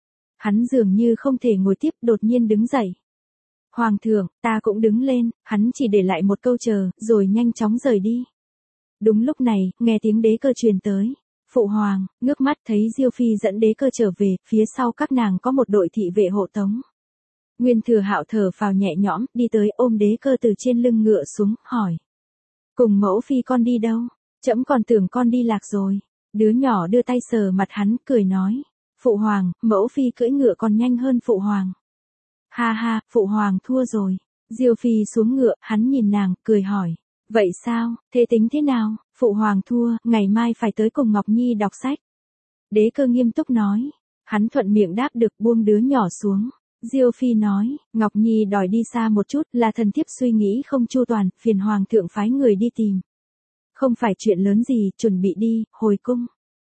Hắn dường như không thể ngồi tiếp, đột nhiên đứng dậy. Hoàng thượng, ta cũng đứng lên, hắn chỉ để lại một câu chờ, rồi nhanh chóng rời đi. Đúng lúc này, nghe tiếng Đế Cơ truyền tới. Phụ hoàng, ngước mắt thấy Diêu Phi dẫn Đế Cơ trở về, phía sau các nàng có một đội thị vệ hộ tống. Nguyên Thừa Hạo thở phào nhẹ nhõm, đi tới ôm Đế Cơ từ trên lưng ngựa xuống, hỏi. Cùng mẫu phi con đi đâu? Trẫm còn tưởng con đi lạc rồi. Đứa nhỏ đưa tay sờ mặt hắn, cười nói. Phụ hoàng, mẫu phi cưỡi ngựa còn nhanh hơn phụ hoàng. Ha ha, phụ hoàng thua rồi. Diêu Phi xuống ngựa, hắn nhìn nàng, cười hỏi. Vậy sao, thế tính thế nào? Phụ hoàng thua, ngày mai phải tới cùng Ngọc Nhi đọc sách. Đế Cơ nghiêm túc nói. Hắn thuận miệng đáp được, buông đứa nhỏ xuống. Diêu Phi nói, Ngọc Nhi đòi đi xa một chút, là thần thiếp suy nghĩ không chu toàn, phiền hoàng thượng phái người đi tìm. Không phải chuyện lớn gì, chuẩn bị đi, hồi cung.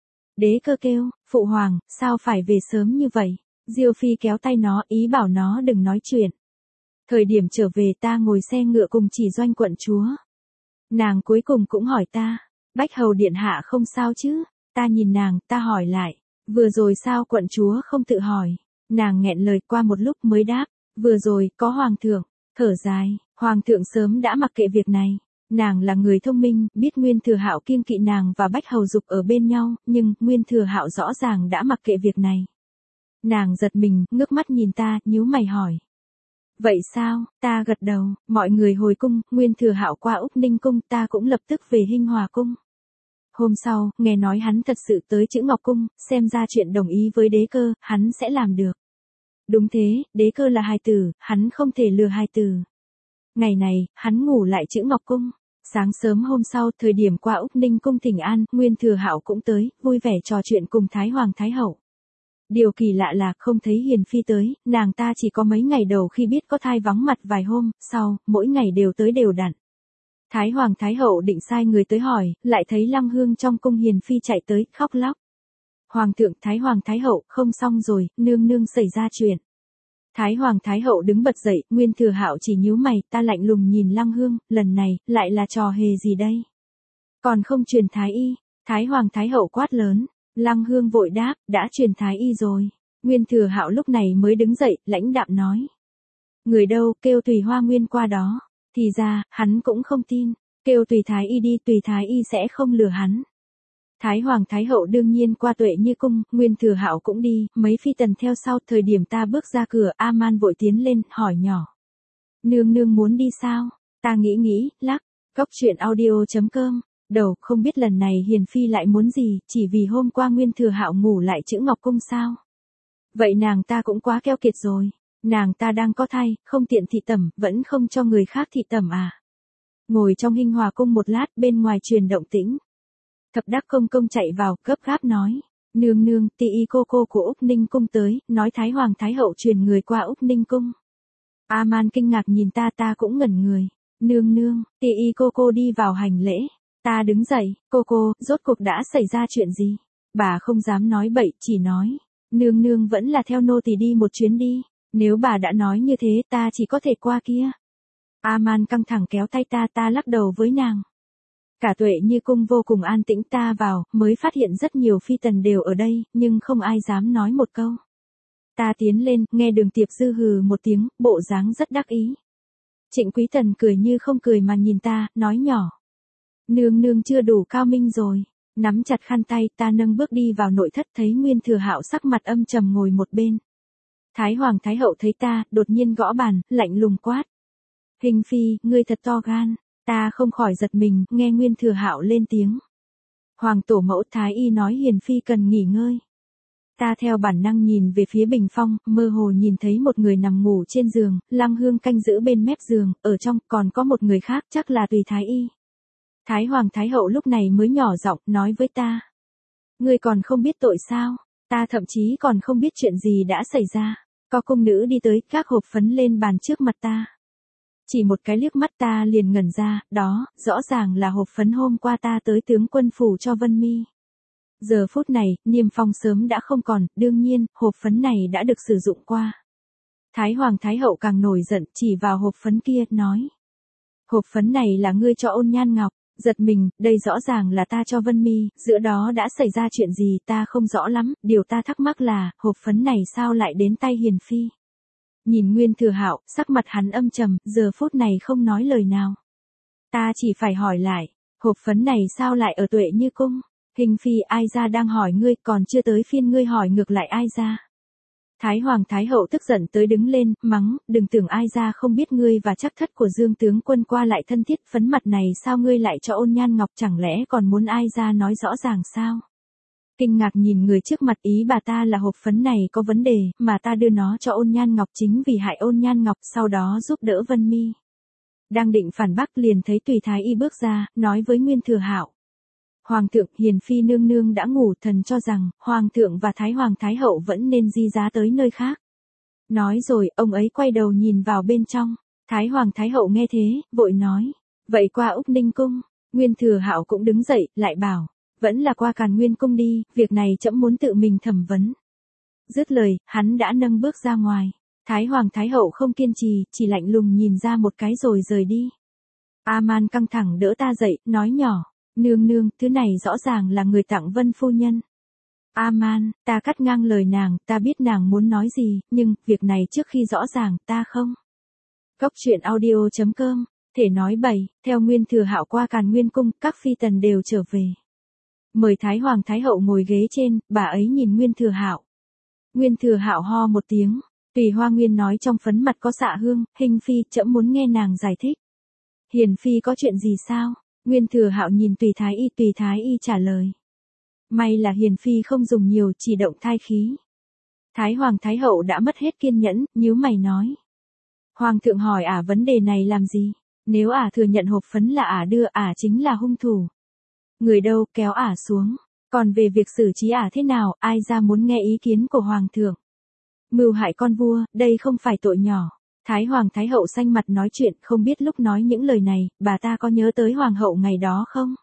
Đế Cơ kêu, phụ hoàng, sao phải về sớm như vậy? Diêu Phi kéo tay nó, ý bảo nó đừng nói chuyện. Thời điểm trở về ta ngồi xe ngựa cùng Chỉ Doanh quận chúa. Nàng cuối cùng cũng hỏi ta, Bách Hầu điện hạ không sao chứ? Ta nhìn nàng, ta hỏi lại, vừa rồi sao quận chúa không tự hỏi? Nàng nghẹn lời, qua một lúc mới đáp, vừa rồi, có hoàng thượng. Thở dài, hoàng thượng sớm đã mặc kệ việc này. Nàng là người thông minh, biết Nguyên Thừa Hạo kiêng kỵ nàng và Bách Hầu Dục ở bên nhau, nhưng Nguyên Thừa Hạo rõ ràng đã mặc kệ việc này. Nàng giật mình, ngước mắt nhìn ta, nhíu mày hỏi. Vậy sao? Ta gật đầu, mọi người hồi cung, Nguyên Thừa Hạo qua Úc Ninh cung, ta cũng lập tức về Hinh Hòa cung. Hôm sau, nghe nói hắn thật sự tới Chữ Ngọc cung, xem ra chuyện đồng ý với Đế Cơ, hắn sẽ làm được. Đúng thế, Đế Cơ là hài tử, hắn không thể lừa hài tử. Ngày này, hắn ngủ lại Chữ Ngọc cung. Sáng sớm hôm sau, thời điểm qua Úc Ninh cung thỉnh an, Nguyên Thừa Hạo cũng tới, vui vẻ trò chuyện cùng Thái Hoàng Thái Hậu. Điều kỳ lạ là không thấy Hiền Phi tới, nàng ta chỉ có mấy ngày đầu khi biết có thai vắng mặt vài hôm, sau, mỗi ngày đều tới đều đặn. Thái Hoàng Thái Hậu định sai người tới hỏi, lại thấy Lăng Hương trong cung Hiền Phi chạy tới, khóc lóc. Hoàng thượng, Thái Hoàng Thái Hậu, không xong rồi, nương nương xảy ra chuyện. Thái Hoàng Thái Hậu đứng bật dậy, Nguyên Thừa Hạo chỉ nhíu mày, ta lạnh lùng nhìn Lăng Hương, lần này, lại là trò hề gì đây? Còn không truyền Thái Y, Thái Hoàng Thái Hậu quát lớn, Lăng Hương vội đáp, đã truyền Thái Y rồi. Nguyên Thừa Hạo lúc này mới đứng dậy, lãnh đạm nói. Người đâu, kêu Tùy Hoa Nguyên qua đó. Thì ra, hắn cũng không tin, kêu Tùy Thái Y đi, Tùy Thái Y sẽ không lừa hắn. Thái Hoàng Thái Hậu đương nhiên qua Tuệ Như cung, Nguyên Thừa Hạo cũng đi, mấy phi tần theo sau, thời điểm ta bước ra cửa, A-man vội tiến lên, hỏi nhỏ. Nương nương muốn đi sao? Ta nghĩ nghĩ, lắc, cốc truyện audio chấm com, đầu, không biết lần này Hiền Phi lại muốn gì, chỉ vì hôm qua Nguyên Thừa Hạo ngủ lại Chữ Ngọc cung sao? Vậy nàng ta cũng quá keo kiệt rồi, nàng ta đang có thai, không tiện thị tẩm, vẫn không cho người khác thị tẩm à? Ngồi trong Hinh Hòa cung một lát, bên ngoài truyền động tĩnh. Thập Đắc Công công chạy vào, gấp gáp nói, nương nương, tỷ y cô cô của Úc Ninh cung tới, nói Thái Hoàng Thái Hậu truyền người qua Úc Ninh cung. A-man kinh ngạc nhìn ta, ta cũng ngẩn người. Nương nương, Tì y cô cô đi vào hành lễ. Ta đứng dậy, cô cô, rốt cuộc đã xảy ra chuyện gì? Bà không dám nói bậy, chỉ nói. Nương nương vẫn là theo nô tỳ đi một chuyến đi. Nếu bà đã nói như thế, ta chỉ có thể qua kia. A-man căng thẳng kéo tay ta, ta lắc đầu với nàng. Cả Tuệ Như cung vô cùng an tĩnh, ta vào, mới phát hiện rất nhiều phi tần đều ở đây, nhưng không ai dám nói một câu. Ta tiến lên, nghe Đường Tiệp Dư hừ một tiếng, bộ dáng rất đắc ý. Trịnh Quý Tần cười như không cười mà nhìn ta, nói nhỏ. Nương nương chưa đủ cao minh rồi. Nắm chặt khăn tay, ta nâng bước đi vào nội thất, thấy Nguyên Thừa Hạo sắc mặt âm trầm ngồi một bên. Thái Hoàng Thái Hậu thấy ta, đột nhiên gõ bàn, lạnh lùng quát. Hình phi, ngươi thật to gan. Ta không khỏi giật mình, nghe Nguyên Thừa Hạo lên tiếng. Hoàng tổ mẫu Thái y nói hiền phi cần nghỉ ngơi. Ta theo bản năng nhìn về phía bình phong, mơ hồ nhìn thấy một người nằm ngủ trên giường, Lăng Hương canh giữ bên mép giường, ở trong còn có một người khác, chắc là Tùy Thái y. Thái Hoàng Thái Hậu lúc này mới nhỏ giọng nói với ta. Ngươi còn không biết tội sao? Ta thậm chí còn không biết chuyện gì đã xảy ra. Có cung nữ đi tới, các hộp phấn lên bàn trước mặt ta. Chỉ một cái liếc mắt ta liền ngẩn ra, đó, rõ ràng là hộp phấn hôm qua ta tới tướng quân phủ cho Vân Mi. Giờ phút này, niêm phong sớm đã không còn, đương nhiên, hộp phấn này đã được sử dụng qua. Thái Hoàng Thái Hậu càng nổi giận, chỉ vào hộp phấn kia, nói. Hộp phấn này là ngươi cho Ôn Nhan Ngọc. Giật mình, đây rõ ràng là ta cho Vân Mi, giữa đó đã xảy ra chuyện gì ta không rõ lắm, điều ta thắc mắc là, hộp phấn này sao lại đến tay hiền phi. Nhìn Nguyên Thừa Hạo, sắc mặt hắn âm trầm, giờ phút này không nói lời nào. Ta chỉ phải hỏi lại, hộp phấn này sao lại ở Tuệ Như cung? Hình phi, ai ra đang hỏi ngươi, còn chưa tới phiên ngươi hỏi ngược lại ai ra. Thái Hoàng Thái Hậu tức giận tới đứng lên, mắng, đừng tưởng ai ra không biết ngươi và chắc thất của Dương tướng quân qua lại thân thiết, phấn mặt này sao ngươi lại cho Ôn Nhan Ngọc, chẳng lẽ còn muốn ai ra nói rõ ràng sao? Kinh ngạc nhìn người trước mặt, ý bà ta là hộp phấn này có vấn đề, mà ta đưa nó cho Ôn Nhan Ngọc chính vì hại Ôn Nhan Ngọc, sau đó giúp đỡ Vân Mi. Đang định phản bác liền thấy Tùy Thái y bước ra, nói với Nguyên Thừa Hạo. Hoàng thượng, hiền phi nương nương đã ngủ, thần cho rằng, Hoàng thượng và Thái Hoàng Thái Hậu vẫn nên di giá tới nơi khác. Nói rồi, ông ấy quay đầu nhìn vào bên trong. Thái Hoàng Thái Hậu nghe thế, vội nói. Vậy qua Úc Ninh cung. Nguyên Thừa Hạo cũng đứng dậy, lại bảo. Vẫn là qua Càn Nguyên cung đi, việc này trẫm muốn tự mình thẩm vấn. Dứt lời, hắn đã nâng bước ra ngoài. Thái Hoàng Thái Hậu không kiên trì, chỉ lạnh lùng nhìn ra một cái rồi rời đi. A-man căng thẳng đỡ ta dậy, nói nhỏ. Nương nương, thứ này rõ ràng là người tặng Vân phu nhân. A-man, ta cắt ngang lời nàng, ta biết nàng muốn nói gì, nhưng, việc này trước khi rõ ràng, ta không. Cốc truyện audio chấm com, thể nói bày, theo Nguyên Thừa Hạo qua Càn Nguyên cung, các phi tần đều trở về. Mời Thái Hoàng Thái Hậu ngồi ghế trên, bà ấy nhìn Nguyên Thừa Hạo. Nguyên Thừa Hạo ho một tiếng, Tùy Hoa Nguyên nói trong phấn mặt có xạ hương, hình phi, trẫm muốn nghe nàng giải thích. Hiền phi có chuyện gì sao? Nguyên Thừa Hạo nhìn Tùy Thái y, Tùy Thái y trả lời. May là hiền phi không dùng nhiều, chỉ động thai khí. Thái Hoàng Thái Hậu đã mất hết kiên nhẫn, nhíu mày nói. Hoàng thượng hỏi ả vấn đề này làm gì? Nếu ả thừa nhận hộp phấn là ả đưa, ả chính là hung thủ. Người đâu, kéo ả xuống. Còn về việc xử trí ả thế nào, ai ra muốn nghe ý kiến của Hoàng thượng? Mưu hại con vua, đây không phải tội nhỏ. Thái Hoàng Thái Hậu xanh mặt nói chuyện, không biết lúc nói những lời này, bà ta có nhớ tới Hoàng hậu ngày đó không?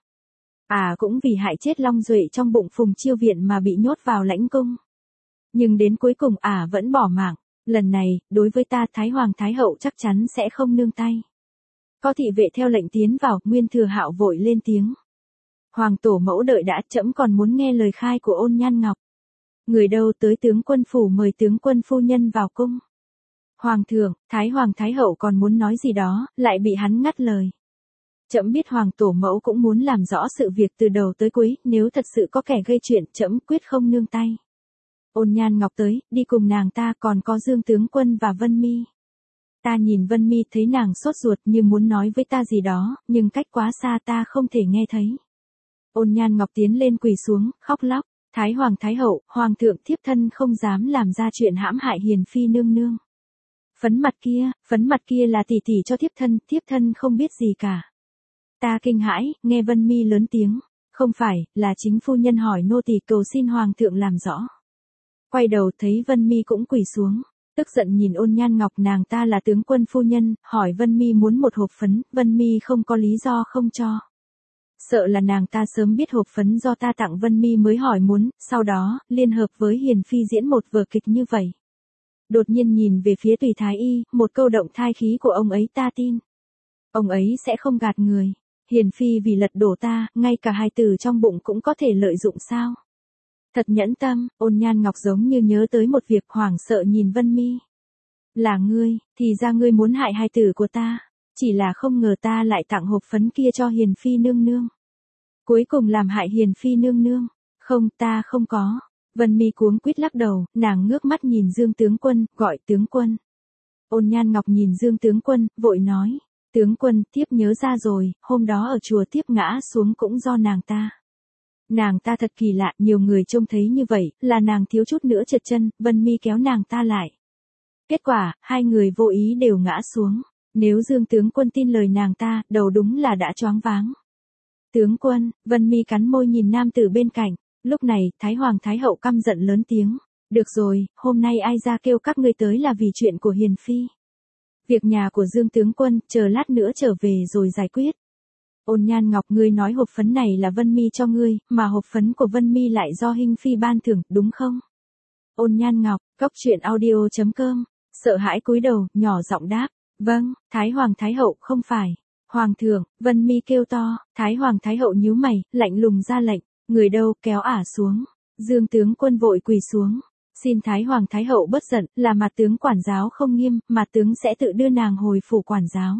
À cũng vì hại chết Long Duệ trong bụng Phùng Chiêu Viện mà bị nhốt vào lãnh cung. Nhưng đến cuối cùng ả à vẫn bỏ mạng, lần này, đối với ta Thái Hoàng Thái Hậu chắc chắn sẽ không nương tay. Có thị vệ theo lệnh tiến vào, Nguyên Thừa Hạo vội lên tiếng. Hoàng tổ mẫu đợi đã, trẫm còn muốn nghe lời khai của Ôn Nhan Ngọc. Người đâu tới tướng quân phủ mời tướng quân phu nhân vào cung. Hoàng thượng, Thái Hoàng Thái Hậu còn muốn nói gì đó, lại bị hắn ngắt lời. Trẫm biết Hoàng tổ mẫu cũng muốn làm rõ sự việc từ đầu tới cuối, nếu thật sự có kẻ gây chuyện, trẫm quyết không nương tay. Ôn Nhan Ngọc tới, đi cùng nàng ta, còn có Dương tướng quân và Vân Mi. Ta nhìn Vân Mi thấy nàng sốt ruột như muốn nói với ta gì đó, nhưng cách quá xa ta không thể nghe thấy. Ôn Nhan Ngọc tiến lên quỳ xuống, khóc lóc. Thái Hoàng Thái Hậu, Hoàng thượng thiếp thân không dám làm ra chuyện hãm hại hiền phi nương nương. Phấn mặt kia, phấn mặt kia là tỷ tỷ cho thiếp thân, thiếp thân không biết gì cả. Ta kinh hãi, nghe Vân Mi lớn tiếng. Không phải, là chính phu nhân hỏi nô tỳ cầu xin Hoàng thượng làm rõ. Quay đầu thấy Vân Mi cũng quỳ xuống. tức giận nhìn Ôn Nhan Ngọc, nàng ta là tướng quân phu nhân, hỏi Vân Mi muốn một hộp phấn, Vân Mi không có lý do không cho. Sợ là nàng ta sớm biết hộp phấn do ta tặng Vân Mi mới hỏi muốn, sau đó, liên hợp với Hiền Phi diễn một vở kịch như vậy. Đột nhiên nhìn về phía Tùy Thái Y, một câu động thai khí của ông ấy ta tin. Ông ấy sẽ không gạt người. Hiền Phi vì lật đổ ta, ngay cả hài tử trong bụng cũng có thể lợi dụng sao? Thật nhẫn tâm. Ôn Nhan Ngọc giống như nhớ tới một việc, hoảng sợ nhìn Vân Mi. Là ngươi, thì ra ngươi muốn hại hài tử của ta. Chỉ là không ngờ ta lại tặng hộp phấn kia cho Hiền Phi nương nương. Cuối cùng làm hại Hiền Phi nương nương. Không, ta không có. Vân Mi cuống quýt lắc đầu, nàng ngước mắt nhìn Dương tướng quân, gọi tướng quân. Ôn Nhan Ngọc nhìn Dương tướng quân, vội nói. Tướng quân, tiếp nhớ ra rồi, hôm đó ở chùa tiếp ngã xuống cũng do nàng ta. Nàng ta thật kỳ lạ, nhiều người trông thấy như vậy, là nàng thiếu chút nữa trượt chân, Vân Mi kéo nàng ta lại. Kết quả, hai người vô ý đều ngã xuống. Nếu Dương tướng quân tin lời nàng ta, đầu đúng là đã choáng váng. Tướng quân, Vân Mi cắn môi nhìn nam tử bên cạnh. Lúc này, Thái Hoàng Thái Hậu căm giận lớn tiếng. Được rồi, hôm nay ai ra kêu các ngươi tới là vì chuyện của Hiền Phi. Việc nhà của Dương tướng quân, chờ lát nữa trở về rồi giải quyết. Ôn Nhan Ngọc, ngươi nói hộp phấn này là Vân Mi cho ngươi, mà hộp phấn của Vân Mi lại do Hinh Phi ban thưởng, đúng không? Ôn Nhan Ngọc, cốc truyện audio chấm com, sợ hãi cúi đầu, nhỏ giọng đáp. Vâng, Thái Hoàng Thái Hậu, không phải. Hoàng thượng, Vân Mi kêu to, Thái Hoàng Thái Hậu nhíu mày, lạnh lùng ra lệnh, người đâu, kéo ả xuống. Dương tướng quân vội quỳ xuống. Xin Thái Hoàng Thái Hậu bất giận, là mặt tướng quản giáo không nghiêm, mặt tướng sẽ tự đưa nàng hồi phủ quản giáo.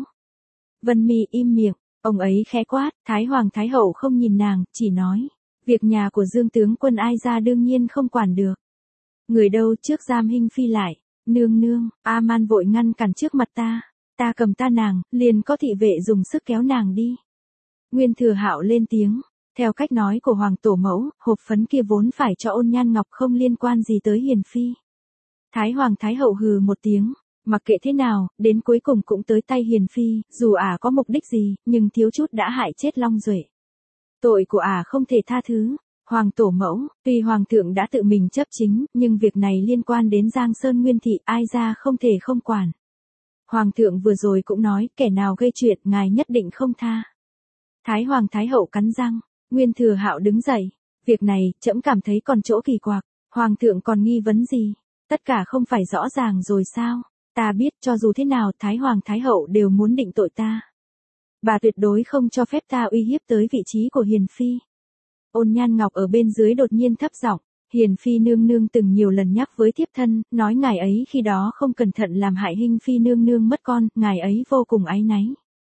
Vân Mi im miệng, ông ấy khẽ quát, Thái Hoàng Thái Hậu không nhìn nàng, chỉ nói. Việc nhà của Dương tướng quân ai ra đương nhiên không quản được. Người đâu, trước giam Hinh Phi lại. Nương nương, A-man vội ngăn cản trước mặt ta. Ta cầm ta nàng, liền có thị vệ dùng sức kéo nàng đi. Nguyên Thừa Hạo lên tiếng. Theo cách nói của Hoàng Tổ Mẫu, hộp phấn kia vốn phải cho Ôn Nhan Ngọc, không liên quan gì tới Hiền Phi. Thái Hoàng Thái Hậu hừ một tiếng. Mặc kệ thế nào, đến cuối cùng cũng tới tay Hiền Phi, dù ả có mục đích gì, nhưng thiếu chút đã hại chết Long Duệ. Tội của ả không thể tha thứ. Hoàng Tổ Mẫu, tuy Hoàng thượng đã tự mình chấp chính, nhưng việc này liên quan đến Giang Sơn Nguyên Thị, ai ra không thể không quản. Hoàng thượng vừa rồi cũng nói, kẻ nào gây chuyện, ngài nhất định không tha. Thái Hoàng Thái Hậu cắn răng. Nguyên Thừa Hạo đứng dậy. Việc này, trẫm cảm thấy còn chỗ kỳ quặc. Hoàng thượng còn nghi vấn gì? Tất cả không phải rõ ràng rồi sao? Ta biết, cho dù thế nào, Thái Hoàng Thái Hậu đều muốn định tội ta. Bà tuyệt đối không cho phép ta uy hiếp tới vị trí của Hiền Phi. Ôn Nhan Ngọc ở bên dưới đột nhiên thấp giọng. Hiền Phi nương nương từng nhiều lần nhắc với thiếp thân, nói ngài ấy khi đó không cẩn thận làm hại Hinh Phi nương nương mất con, ngài ấy vô cùng áy náy.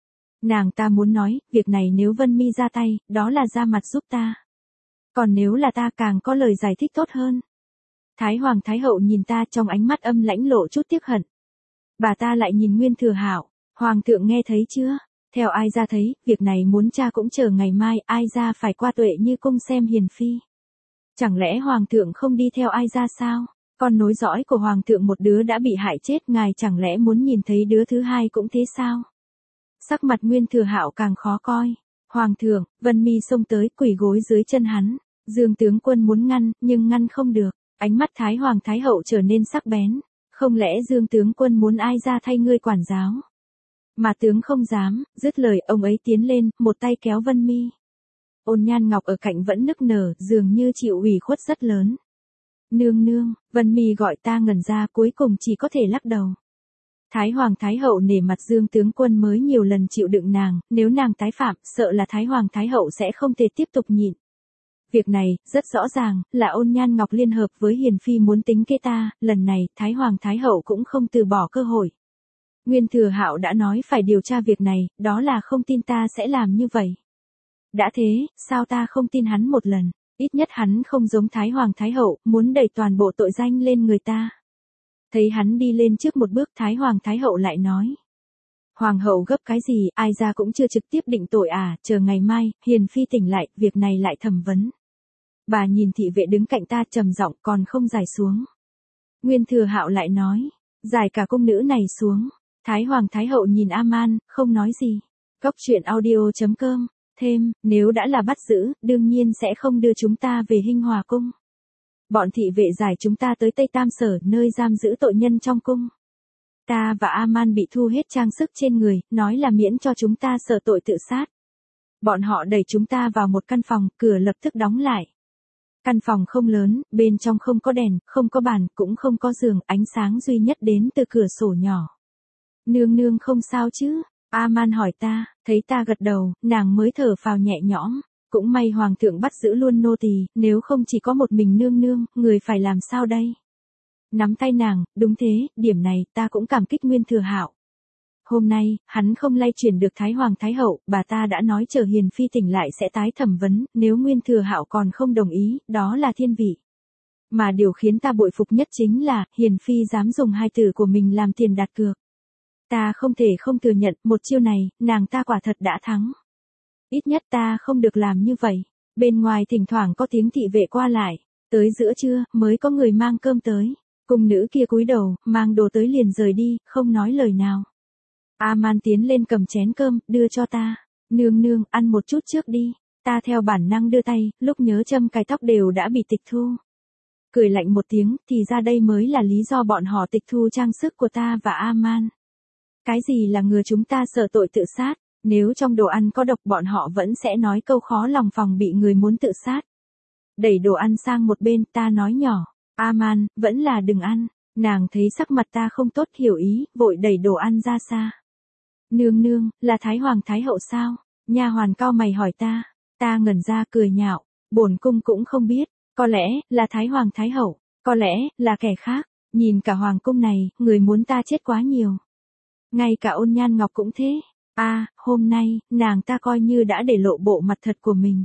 Nàng ta muốn nói, việc này nếu Vân Mi ra tay, đó là ra mặt giúp ta. Còn nếu là ta càng có lời giải thích tốt hơn. Thái Hoàng Thái Hậu nhìn ta trong ánh mắt âm lãnh lộ chút tiếc hận. Bà ta lại nhìn Nguyên Thừa Hạo. Hoàng thượng nghe thấy chưa? Theo ai ra thấy, việc này muốn cha cũng chờ ngày mai, ai ra phải qua Tuệ Như cung xem Hiền Phi. Chẳng lẽ Hoàng thượng không đi theo ai ra sao? Con nối dõi của Hoàng thượng một đứa đã bị hại chết, ngài chẳng lẽ muốn nhìn thấy đứa thứ hai cũng thế sao? Sắc mặt Nguyên Thừa Hạo càng khó coi. Hoàng thượng, Vân Mi xông tới, quỳ gối dưới chân hắn. Dương tướng quân muốn ngăn, nhưng ngăn không được. Ánh mắt Thái Hoàng Thái Hậu trở nên sắc bén. Không lẽ Dương tướng quân muốn ai ra thay ngươi quản giáo? Mà tướng không dám, dứt lời ông ấy tiến lên, một tay kéo Vân Mi. Ôn Nhan Ngọc ở cạnh vẫn nức nở, dường như chịu ủy khuất rất lớn. Nương nương, Vân Mi gọi ta ngẩn ra, cuối cùng chỉ có thể lắc đầu. Thái Hoàng Thái Hậu nể mặt Dương tướng quân mới nhiều lần chịu đựng nàng, nếu nàng tái phạm, sợ là Thái Hoàng Thái Hậu sẽ không thể tiếp tục nhịn. Việc này, rất rõ ràng, là Ôn Nhan Ngọc liên hợp với Hiền Phi muốn tính kế ta, lần này, Thái Hoàng Thái Hậu cũng không từ bỏ cơ hội. Nguyên Thừa Hạo đã nói phải điều tra việc này, đó là không tin ta sẽ làm như vậy. Đã thế, sao ta không tin hắn một lần, ít nhất hắn không giống Thái Hoàng Thái Hậu, muốn đẩy toàn bộ tội danh lên người ta. Thấy hắn đi lên trước một bước, Thái Hoàng Thái Hậu lại nói. Hoàng hậu gấp cái gì, ai ra cũng chưa trực tiếp định tội à, chờ ngày mai, Hiền Phi tỉnh lại, việc này lại thẩm vấn. Bà nhìn thị vệ đứng cạnh ta trầm giọng, còn không giải xuống. Nguyên Thừa Hạo lại nói, giải cả cung nữ này xuống. Thái Hoàng Thái Hậu nhìn A-man, không nói gì. Cốc truyện audio chấm com, thêm, nếu đã là bắt giữ, đương nhiên sẽ không đưa chúng ta về Hinh Hòa cung. Bọn thị vệ giải chúng ta tới Tây Tam Sở, nơi giam giữ tội nhân trong cung. Ta và A-man bị thu hết trang sức trên người, nói là miễn cho chúng ta sợ tội tự sát. Bọn họ đẩy chúng ta vào một căn phòng, cửa lập tức đóng lại. Căn phòng không lớn, bên trong không có đèn, không có bàn, cũng không có giường, ánh sáng duy nhất đến từ cửa sổ nhỏ. Nương nương không sao chứ? A-man hỏi ta, thấy ta gật đầu, nàng mới thở phào nhẹ nhõm. Cũng may hoàng thượng bắt giữ luôn nô tỳ, nếu không chỉ có một mình nương nương, người phải làm sao đây? Nắm tay nàng, đúng thế, điểm này ta cũng cảm kích Nguyên Thừa Hạo. Hôm nay, hắn không lay chuyển được Thái Hoàng Thái Hậu, bà ta đã nói chờ Hiền Phi tỉnh lại sẽ tái thẩm vấn, nếu Nguyên Thừa Hạo còn không đồng ý, đó là thiên vị. Mà điều khiến ta bội phục nhất chính là, Hiền Phi dám dùng hai từ của mình làm tiền đặt cược. Ta không thể không thừa nhận, một chiêu này, nàng ta quả thật đã thắng. Ít nhất ta không được làm như vậy. Bên ngoài thỉnh thoảng có tiếng thị vệ qua lại, tới giữa trưa, mới có người mang cơm tới. Cung nữ kia cúi đầu, mang đồ tới liền rời đi, không nói lời nào. A-man tiến lên cầm chén cơm, đưa cho ta. Nương nương, ăn một chút trước đi. Ta theo bản năng đưa tay, lúc nhớ châm cài tóc đều đã bị tịch thu. Cười lạnh một tiếng, thì ra đây mới là lý do bọn họ tịch thu trang sức của ta và A-man. Cái gì là người chúng ta sợ tội tự sát, nếu trong đồ ăn có độc bọn họ vẫn sẽ nói câu khó lòng phòng bị người muốn tự sát. Đẩy đồ ăn sang một bên, ta nói nhỏ, A-man, vẫn là đừng ăn. Nàng thấy sắc mặt ta không tốt hiểu ý, vội đẩy đồ ăn ra xa. Nương nương, là Thái Hoàng Thái Hậu sao? Nha hoàn cau mày hỏi ta. Ta ngẩn ra cười nhạo, bổn cung cũng không biết, có lẽ là Thái Hoàng Thái Hậu, có lẽ là kẻ khác. Nhìn cả hoàng cung này, người muốn ta chết quá nhiều. Ngay cả Ôn Nhan Ngọc cũng thế. A, à, hôm nay, nàng ta coi như đã để lộ bộ mặt thật của mình.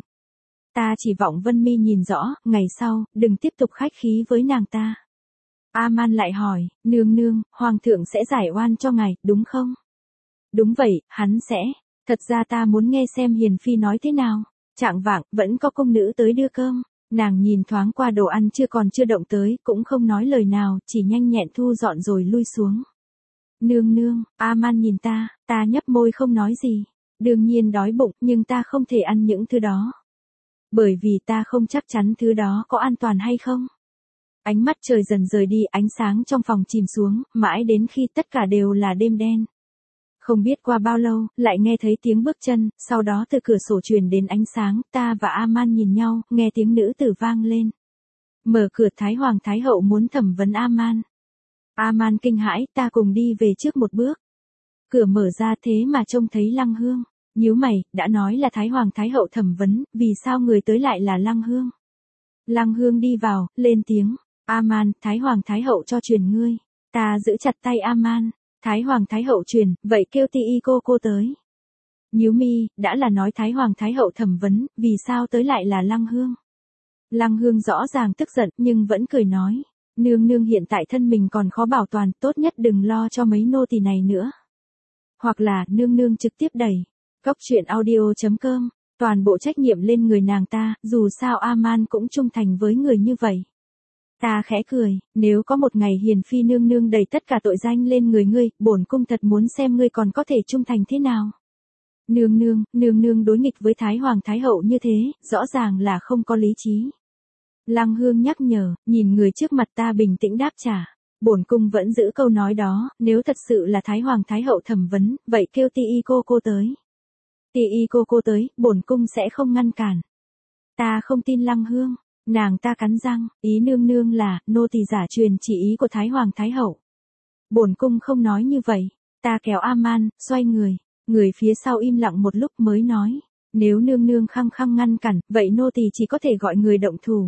Ta chỉ vọng Vân Mi nhìn rõ, ngày sau, đừng tiếp tục khách khí với nàng ta. A-man lại hỏi, nương nương, hoàng thượng sẽ giải oan cho ngài, đúng không? Đúng vậy, hắn sẽ. Thật ra ta muốn nghe xem Hiền Phi nói thế nào. Trạng vạng, vẫn có công nữ tới đưa cơm. Nàng nhìn thoáng qua đồ ăn chưa còn chưa động tới, cũng không nói lời nào, chỉ nhanh nhẹn thu dọn rồi lui xuống. Nương nương, A-man nhìn ta, ta nhấp môi không nói gì. Đương nhiên đói bụng, nhưng ta không thể ăn những thứ đó. Bởi vì ta không chắc chắn thứ đó có an toàn hay không. Ánh mắt trời dần rời đi, ánh sáng trong phòng chìm xuống, mãi đến khi tất cả đều là đêm đen. Không biết qua bao lâu, lại nghe thấy tiếng bước chân, sau đó từ cửa sổ truyền đến ánh sáng, ta và A-man nhìn nhau, nghe tiếng nữ tử vang lên. Mở cửa, Thái Hoàng Thái Hậu muốn thẩm vấn A-man. A-man kinh hãi, ta cùng đi về trước một bước. Cửa mở ra thế mà trông thấy Lăng Hương. Nhíu mày, đã nói là Thái Hoàng Thái Hậu thẩm vấn, vì sao người tới lại là Lăng Hương? Lăng Hương đi vào, lên tiếng. A-man, Thái Hoàng Thái Hậu cho truyền ngươi. Ta giữ chặt tay A-man. Thái Hoàng Thái Hậu truyền, vậy kêu ti y cô cô tới. Nhíu mi, đã là nói Thái Hoàng Thái Hậu thẩm vấn, vì sao tới lại là Lăng Hương? Lăng Hương rõ ràng tức giận, nhưng vẫn cười nói. Nương nương hiện tại thân mình còn khó bảo toàn, tốt nhất đừng lo cho mấy nô tỳ này nữa. Hoặc là, nương nương trực tiếp đẩy. Góc truyện audio chấm com, toàn bộ trách nhiệm lên người nàng ta, dù sao A-man cũng trung thành với người như vậy. Ta khẽ cười, nếu có một ngày Hiền Phi nương nương đẩy tất cả tội danh lên người ngươi, bổn cung thật muốn xem ngươi còn có thể trung thành thế nào. Nương nương, nương nương đối nghịch với Thái Hoàng Thái Hậu như thế, rõ ràng là không có lý trí. Lăng Hương nhắc nhở, nhìn người trước mặt ta bình tĩnh đáp trả. Bổn cung vẫn giữ câu nói đó, nếu thật sự là Thái Hoàng Thái Hậu thẩm vấn, vậy kêu ti y cô cô tới. Ti y cô cô tới, bổn cung sẽ không ngăn cản. Ta không tin Lăng Hương. Nàng ta cắn răng, ý nương nương là, nô tỳ giả truyền chỉ ý của Thái Hoàng Thái Hậu. Bổn cung không nói như vậy. Ta kéo A-man, xoay người. Người phía sau im lặng một lúc mới nói. Nếu nương nương khăng khăng ngăn cản, vậy nô tỳ chỉ có thể gọi người động thủ.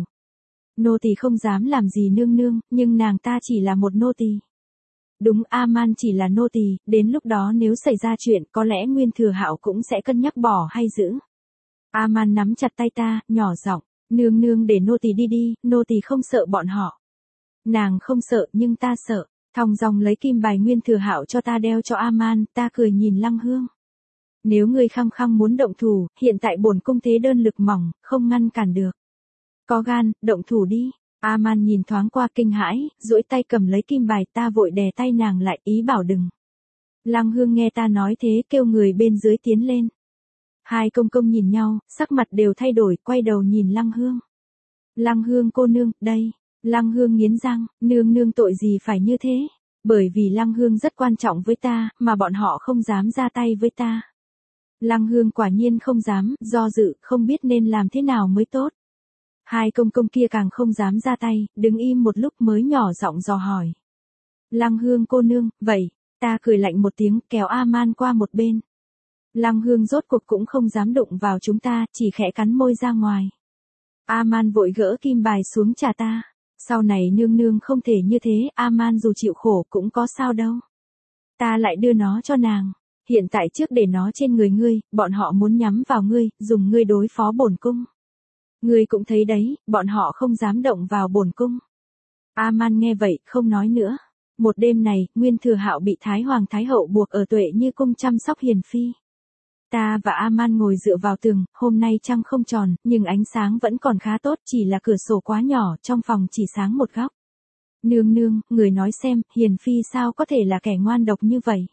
Nô tỳ không dám làm gì nương nương, nhưng nàng ta chỉ là một nô tỳ. Đúng, A-man chỉ là nô tỳ, đến lúc đó nếu xảy ra chuyện, có lẽ Nguyên Thừa Hạo cũng sẽ cân nhắc bỏ hay giữ. A-man nắm chặt tay ta, nhỏ giọng. Nương nương để nô tỳ đi đi, nô tỳ không sợ bọn họ. Nàng không sợ nhưng ta sợ. Thong dong lấy kim bài Nguyên Thừa Hạo cho ta đeo cho A-man, ta cười nhìn Lăng Hương. Nếu ngươi khăng khăng muốn động thủ, hiện tại bổn cung thế đơn lực mỏng, không ngăn cản được. Có gan, động thủ đi. A-man nhìn thoáng qua kinh hãi, duỗi tay cầm lấy kim bài, ta vội đè tay nàng lại, ý bảo đừng. Lăng Hương nghe ta nói thế, kêu người bên dưới tiến lên. Hai công công nhìn nhau, sắc mặt đều thay đổi, quay đầu nhìn Lăng Hương. Lăng Hương cô nương, đây. Lăng Hương nghiến răng, nương nương tội gì phải như thế? Bởi vì Lăng Hương rất quan trọng với ta, mà bọn họ không dám ra tay với ta. Lăng Hương quả nhiên không dám, do dự, không biết nên làm thế nào mới tốt. Hai công công kia càng không dám ra tay, đứng im một lúc mới nhỏ giọng dò hỏi. Lăng Hương cô nương, vậy, ta cười lạnh một tiếng, kéo A-man qua một bên. Lăng Hương rốt cuộc cũng không dám đụng vào chúng ta, chỉ khẽ cắn môi ra ngoài. A-man vội gỡ kim bài xuống trả ta. Sau này nương nương không thể như thế, A-man dù chịu khổ cũng có sao đâu. Ta lại đưa nó cho nàng. Hiện tại trước để nó trên người ngươi, bọn họ muốn nhắm vào ngươi, dùng ngươi đối phó bổn cung. Ngươi cũng thấy đấy, bọn họ không dám động vào bổn cung. A-man nghe vậy, không nói nữa. Một đêm này, Nguyên Thừa Hạo bị Thái Hoàng Thái Hậu buộc ở Tuệ Như cung chăm sóc hiền phi. Ta và A-man ngồi dựa vào tường, hôm nay trăng không tròn, nhưng ánh sáng vẫn còn khá tốt, chỉ là cửa sổ quá nhỏ, trong phòng chỉ sáng một góc. Nương nương, người nói xem, hiền phi sao có thể là kẻ ngoan độc như vậy?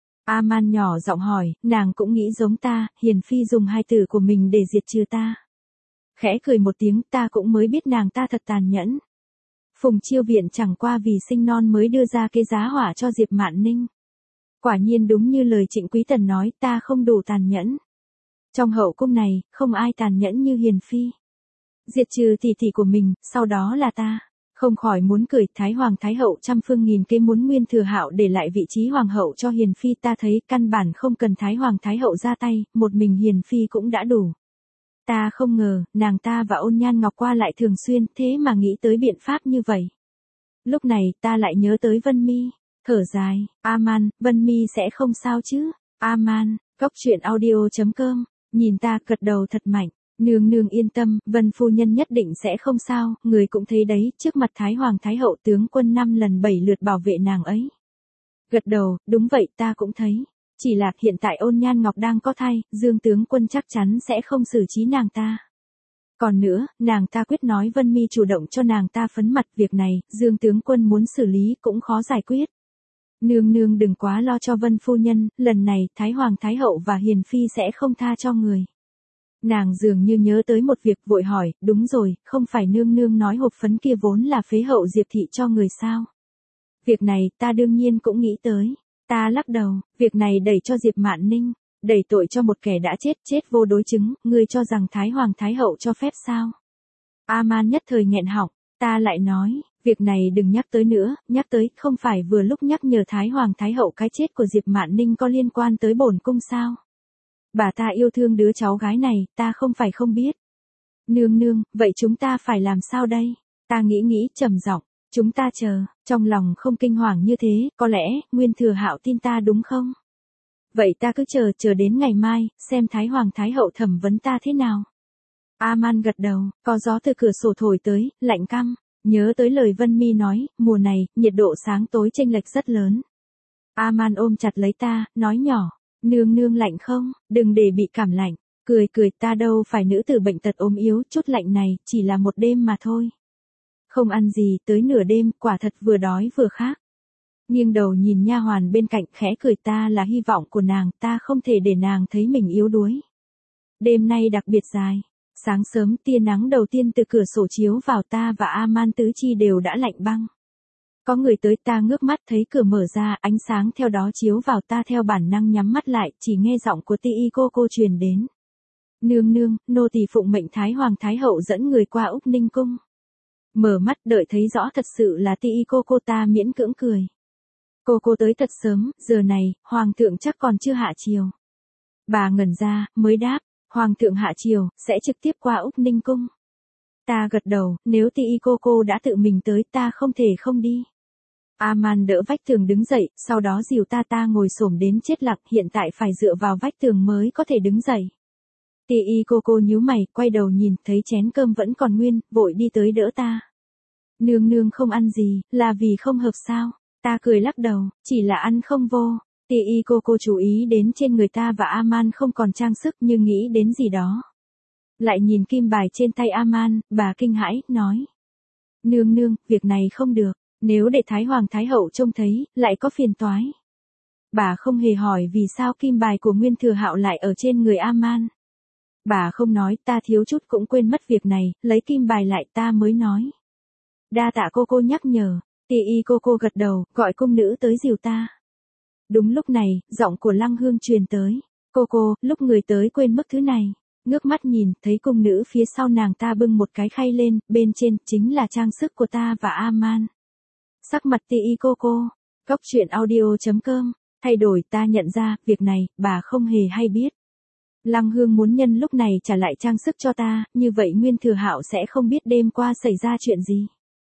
A-man nhỏ giọng hỏi, nàng cũng nghĩ giống ta, hiền phi dùng hai tử của mình để diệt trừ ta. Khẽ cười một tiếng, ta cũng mới biết nàng ta thật tàn nhẫn. Phùng Chiêu Viện chẳng qua vì sinh non mới đưa ra cái giá hỏa cho Diệp Mạn Ninh. Quả nhiên đúng như lời Trịnh Quý Tần nói, ta không đủ tàn nhẫn. Trong hậu cung này, không ai tàn nhẫn như hiền phi. Diệt trừ tỷ tỷ của mình, sau đó là ta. Không khỏi muốn cười, Thái Hoàng Thái Hậu trăm phương nghìn kế muốn Nguyên Thừa Hạo để lại vị trí Hoàng hậu cho hiền phi, ta thấy căn bản không cần Thái Hoàng Thái Hậu ra tay, một mình hiền phi cũng đã đủ. Ta không ngờ, nàng ta và Ôn Nhan Ngọc qua lại thường xuyên, thế mà nghĩ tới biện pháp như vậy. Lúc này, ta lại nhớ tới Vân Mi, thở dài, A-man, Vân Mi sẽ không sao chứ? A-man, góc truyện audio chấm com, nhìn ta gật đầu thật mạnh. Nương nương yên tâm, Vân phu nhân nhất định sẽ không sao, người cũng thấy đấy, trước mặt Thái Hoàng Thái Hậu tướng quân năm lần bảy lượt bảo vệ nàng ấy. Gật đầu, đúng vậy ta cũng thấy. Chỉ là hiện tại Ôn Nhan Ngọc đang có thai, Dương tướng quân chắc chắn sẽ không xử trí nàng ta. Còn nữa, nàng ta quyết nói Vân Mi chủ động cho nàng ta phấn mặt, việc này, Dương tướng quân muốn xử lý cũng khó giải quyết. Nương nương đừng quá lo cho Vân phu nhân, lần này Thái Hoàng Thái Hậu và hiền phi sẽ không tha cho người. Nàng dường như nhớ tới một việc vội hỏi, đúng rồi, không phải nương nương nói hộp phấn kia vốn là phế hậu Diệp thị cho người sao? Việc này ta đương nhiên cũng nghĩ tới. Ta lắc đầu, việc này đẩy cho Diệp Mạn Ninh, đẩy tội cho một kẻ đã chết, chết vô đối chứng, ngươi cho rằng Thái Hoàng Thái Hậu cho phép sao? A-man nhất thời nghẹn họng, ta lại nói, việc này đừng nhắc tới nữa, nhắc tới, không phải vừa lúc nhắc nhở Thái Hoàng Thái Hậu cái chết của Diệp Mạn Ninh có liên quan tới bổn cung sao? Bà ta yêu thương đứa cháu gái này, ta không phải không biết. Nương nương, vậy chúng ta phải làm sao đây? Ta nghĩ nghĩ trầm giọng, chúng ta chờ, trong lòng không kinh hoàng như thế, có lẽ, Nguyên Thừa Hạo tin ta đúng không? Vậy ta cứ chờ, chờ đến ngày mai, xem Thái Hoàng Thái Hậu thẩm vấn ta thế nào. A-man gật đầu, có gió từ cửa sổ thổi tới, lạnh căm, nhớ tới lời Vân Mi nói, mùa này, nhiệt độ sáng tối chênh lệch rất lớn. A-man ôm chặt lấy ta, nói nhỏ, nương nương lạnh không, đừng để bị cảm lạnh, cười cười, ta đâu phải nữ tử bệnh tật ốm yếu, chút lạnh này, chỉ là một đêm mà thôi. Không ăn gì, tới nửa đêm, quả thật vừa đói vừa khát. Nghiêng đầu nhìn nha hoàn bên cạnh, khẽ cười, ta là hy vọng của nàng, ta không thể để nàng thấy mình yếu đuối. Đêm nay đặc biệt dài. Sáng sớm tia nắng đầu tiên từ cửa sổ chiếu vào, ta và A-man tứ chi đều đã lạnh băng. Có người tới, ta ngước mắt thấy cửa mở ra, ánh sáng theo đó chiếu vào, ta theo bản năng nhắm mắt lại, chỉ nghe giọng của Ti Y cô cô truyền đến. Nương nương, nô tỳ phụng mệnh Thái Hoàng Thái Hậu dẫn người qua Úc Ninh cung. Mở mắt đợi thấy rõ thật sự là Ti Y cô cô, ta miễn cưỡng cười. Cô cô tới thật sớm, giờ này, Hoàng thượng chắc còn chưa hạ triều. Bà ngẩn ra, mới đáp, Hoàng thượng hạ triều, sẽ trực tiếp qua Úc Ninh cung. Ta gật đầu, nếu Ti Y cô cô đã tự mình tới, ta không thể không đi. A-man đỡ vách tường đứng dậy, sau đó dìu ta ta ngồi xổm đến chết lặng, hiện tại phải dựa vào vách tường mới có thể đứng dậy. Ti Y cô cô nhíu mày, quay đầu nhìn, thấy chén cơm vẫn còn nguyên, vội đi tới đỡ ta. Nương nương không ăn gì, là vì không hợp sao? Ta cười lắc đầu, chỉ là ăn không vô. Ti Y cô cô chú ý đến trên người ta và A-man không còn trang sức, như nghĩ đến gì đó. Lại nhìn kim bài trên tay A-man, bà kinh hãi, nói. Nương nương, việc này không được, nếu để Thái Hoàng Thái Hậu trông thấy, lại có phiền toái. Bà không hề hỏi vì sao kim bài của Nguyên Thừa Hạo lại ở trên người A-man. Bà không nói, ta thiếu chút cũng quên mất việc này, lấy kim bài lại ta mới nói. Đa tạ cô cô nhắc nhở. Ti y cô cô gật đầu, gọi cung nữ tới dìu ta. Đúng lúc này, giọng của Lăng Hương truyền tới. Cô cô, lúc người tới quên mất thứ này. Ngước mắt nhìn, thấy cung nữ phía sau nàng ta bưng một cái khay lên, bên trên, chính là trang sức của ta và Aman. Sắc mặt Ti y cô cô. Cốc truyện audio chấm com. Thay đổi, ta nhận ra, việc này, bà không hề hay biết. Lăng Hương muốn nhân lúc này trả lại trang sức cho ta, như vậy Nguyên Thừa Hạo sẽ không biết đêm qua xảy ra chuyện gì.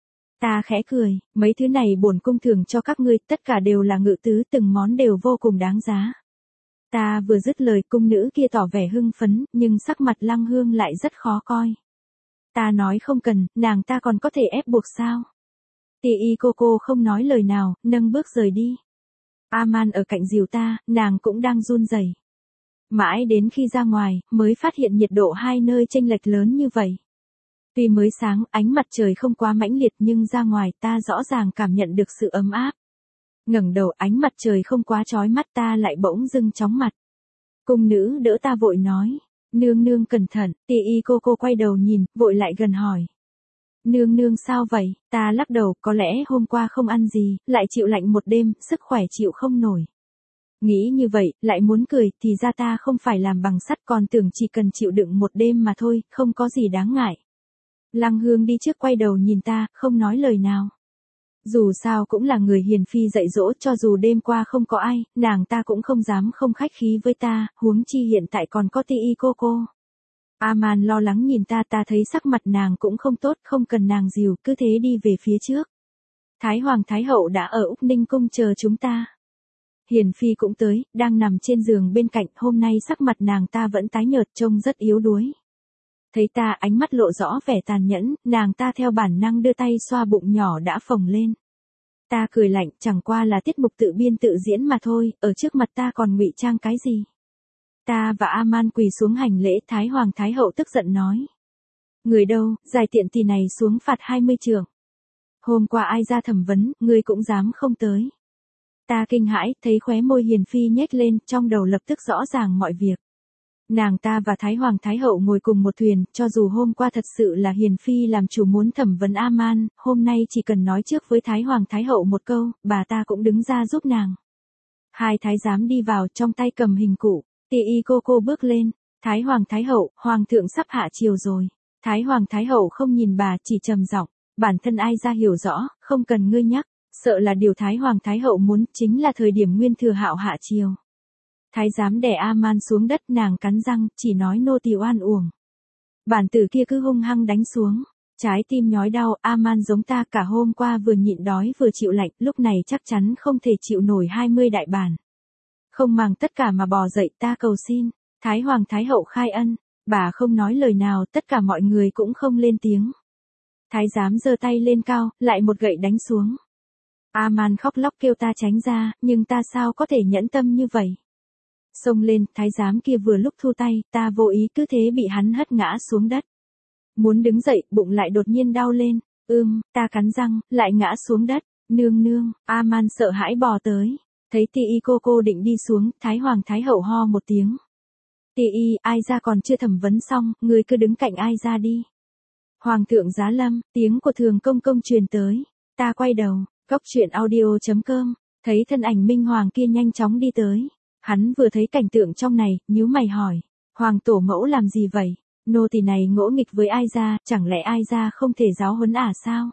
Ta khẽ cười, mấy thứ này bổn cung thường cho các ngươi, tất cả đều là ngự tứ, từng món đều vô cùng đáng giá. Ta vừa dứt lời, cung nữ kia tỏ vẻ hưng phấn, nhưng sắc mặt Lăng Hương lại rất khó coi. Ta nói không cần, nàng ta còn có thể ép buộc sao? Ti y cô cô không nói lời nào, nâng bước rời đi. Aman ở cạnh dìu ta, nàng cũng đang run rẩy. Mãi đến khi ra ngoài, mới phát hiện nhiệt độ hai nơi chênh lệch lớn như vậy. Tuy mới sáng, ánh mặt trời không quá mãnh liệt nhưng ra ngoài ta rõ ràng cảm nhận được sự ấm áp. Ngẩng đầu, ánh mặt trời không quá chói mắt, ta lại bỗng dưng chóng mặt. Cung nữ đỡ ta vội nói, nương nương cẩn thận. Ti y cô cô quay đầu nhìn, vội lại gần hỏi. Nương nương sao vậy? Ta lắc đầu, có lẽ hôm qua không ăn gì, lại chịu lạnh một đêm, sức khỏe chịu không nổi. Nghĩ như vậy, lại muốn cười, thì ra ta không phải làm bằng sắt, còn tưởng chỉ cần chịu đựng một đêm mà thôi, không có gì đáng ngại. Lăng Hương đi trước quay đầu nhìn ta, không nói lời nào. Dù sao cũng là người hiền phi dạy dỗ, cho dù đêm qua không có ai, nàng ta cũng không dám không khách khí với ta, huống chi hiện tại còn có Ti y cô cô. Aman lo lắng nhìn ta, ta thấy sắc mặt nàng cũng không tốt, không cần nàng dìu, cứ thế đi về phía trước. Thái Hoàng Thái Hậu đã ở Úc Ninh Cung chờ chúng ta. Hiền phi cũng tới, đang nằm trên giường bên cạnh, hôm nay sắc mặt nàng ta vẫn tái nhợt, trông rất yếu đuối. Thấy ta, ánh mắt lộ rõ vẻ tàn nhẫn, nàng ta theo bản năng đưa tay xoa bụng nhỏ đã phồng lên. Ta cười lạnh, chẳng qua là tiết mục tự biên tự diễn mà thôi, ở trước mặt ta còn ngụy trang cái gì. Ta và Aman quỳ xuống hành lễ, Thái Hoàng Thái Hậu tức giận nói. Người đâu, giải tiện tỳ này xuống phạt hai mươi trượng. Hôm qua ai ra thẩm vấn, ngươi cũng dám không tới. Ta kinh hãi, thấy khóe môi hiền phi nhếch lên, trong đầu lập tức rõ ràng mọi việc. Nàng ta và Thái Hoàng Thái Hậu ngồi cùng một thuyền, cho dù hôm qua thật sự là hiền phi làm chủ muốn thẩm vấn Aman, hôm nay chỉ cần nói trước với Thái Hoàng Thái Hậu một câu, bà ta cũng đứng ra giúp nàng. Hai thái giám đi vào, trong tay cầm hình cụ. Ti y cô cô bước lên. Thái Hoàng Thái Hậu, Hoàng thượng sắp hạ triều rồi. Thái Hoàng Thái Hậu không nhìn bà, chỉ trầm giọng, bản thân ai ra hiểu rõ, không cần ngươi nhắc. Sợ là điều Thái Hoàng Thái Hậu muốn, chính là thời điểm Nguyên Thừa Hạo hạ triều. Thái giám đè Aman xuống đất, nàng cắn răng, chỉ nói nô tỳ oan uổng. Bản tử kia cứ hung hăng đánh xuống. Trái tim nhói đau, Aman giống ta, cả hôm qua vừa nhịn đói vừa chịu lạnh, lúc này chắc chắn không thể chịu nổi hai mươi đại bản. Không màng tất cả mà bò dậy, ta cầu xin. Thái Hoàng Thái Hậu khai ân. Bà không nói lời nào, tất cả mọi người cũng không lên tiếng. Thái giám giơ tay lên cao, lại một gậy đánh xuống. Aman khóc lóc kêu ta tránh ra, nhưng ta sao có thể nhẫn tâm như vậy. Xông lên, thái giám kia vừa lúc thu tay, ta vô ý cứ thế bị hắn hất ngã xuống đất. Muốn đứng dậy, bụng lại đột nhiên đau lên. Ưm, ta cắn răng, lại ngã xuống đất. Nương nương, Aman sợ hãi bò tới. Thấy Ti y cô cô định đi xuống, Thái Hoàng Thái Hậu ho một tiếng. Ti y, ai ra còn chưa thẩm vấn xong, người cứ đứng cạnh ai ra đi. Hoàng thượng giá lâm, tiếng của thường công công truyền tới. Ta quay đầu, cốc truyện audio chấm com, thấy thân ảnh Minh Hoàng kia nhanh chóng đi tới. Hắn vừa thấy cảnh tượng trong này, nhíu mày hỏi. Hoàng tổ mẫu làm gì vậy? Nô tỳ này ngỗ nghịch với ai ra, chẳng lẽ ai ra không thể giáo huấn ả sao?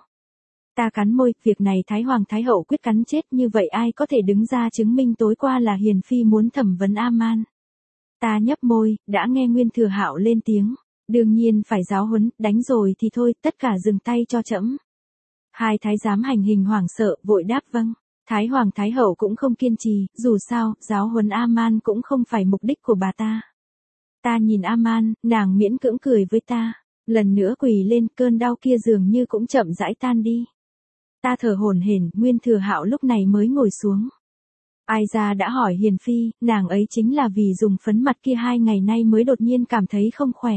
Ta cắn môi, việc này Thái Hoàng Thái Hậu quyết cắn chết, như vậy ai có thể đứng ra chứng minh tối qua là hiền phi muốn thẩm vấn Aman. Ta nhấp môi, đã nghe Nguyên Thừa Hạo lên tiếng. Đương nhiên phải giáo huấn, đánh rồi thì thôi, tất cả dừng tay cho trẫm. Hai thái giám hành hình hoảng sợ, vội đáp vâng. Thái Hoàng Thái Hậu cũng không kiên trì, dù sao, giáo huấn Aman cũng không phải mục đích của bà ta. Ta nhìn Aman, nàng miễn cưỡng cười với ta. Lần nữa quỳ lên, cơn đau kia dường như cũng chậm rãi tan đi. Ta thở hổn hển, Nguyên Thừa Hạo lúc này mới ngồi xuống. Ai ra đã hỏi hiền phi, nàng ấy chính là vì dùng phấn mặt kia hai ngày nay mới đột nhiên cảm thấy không khỏe.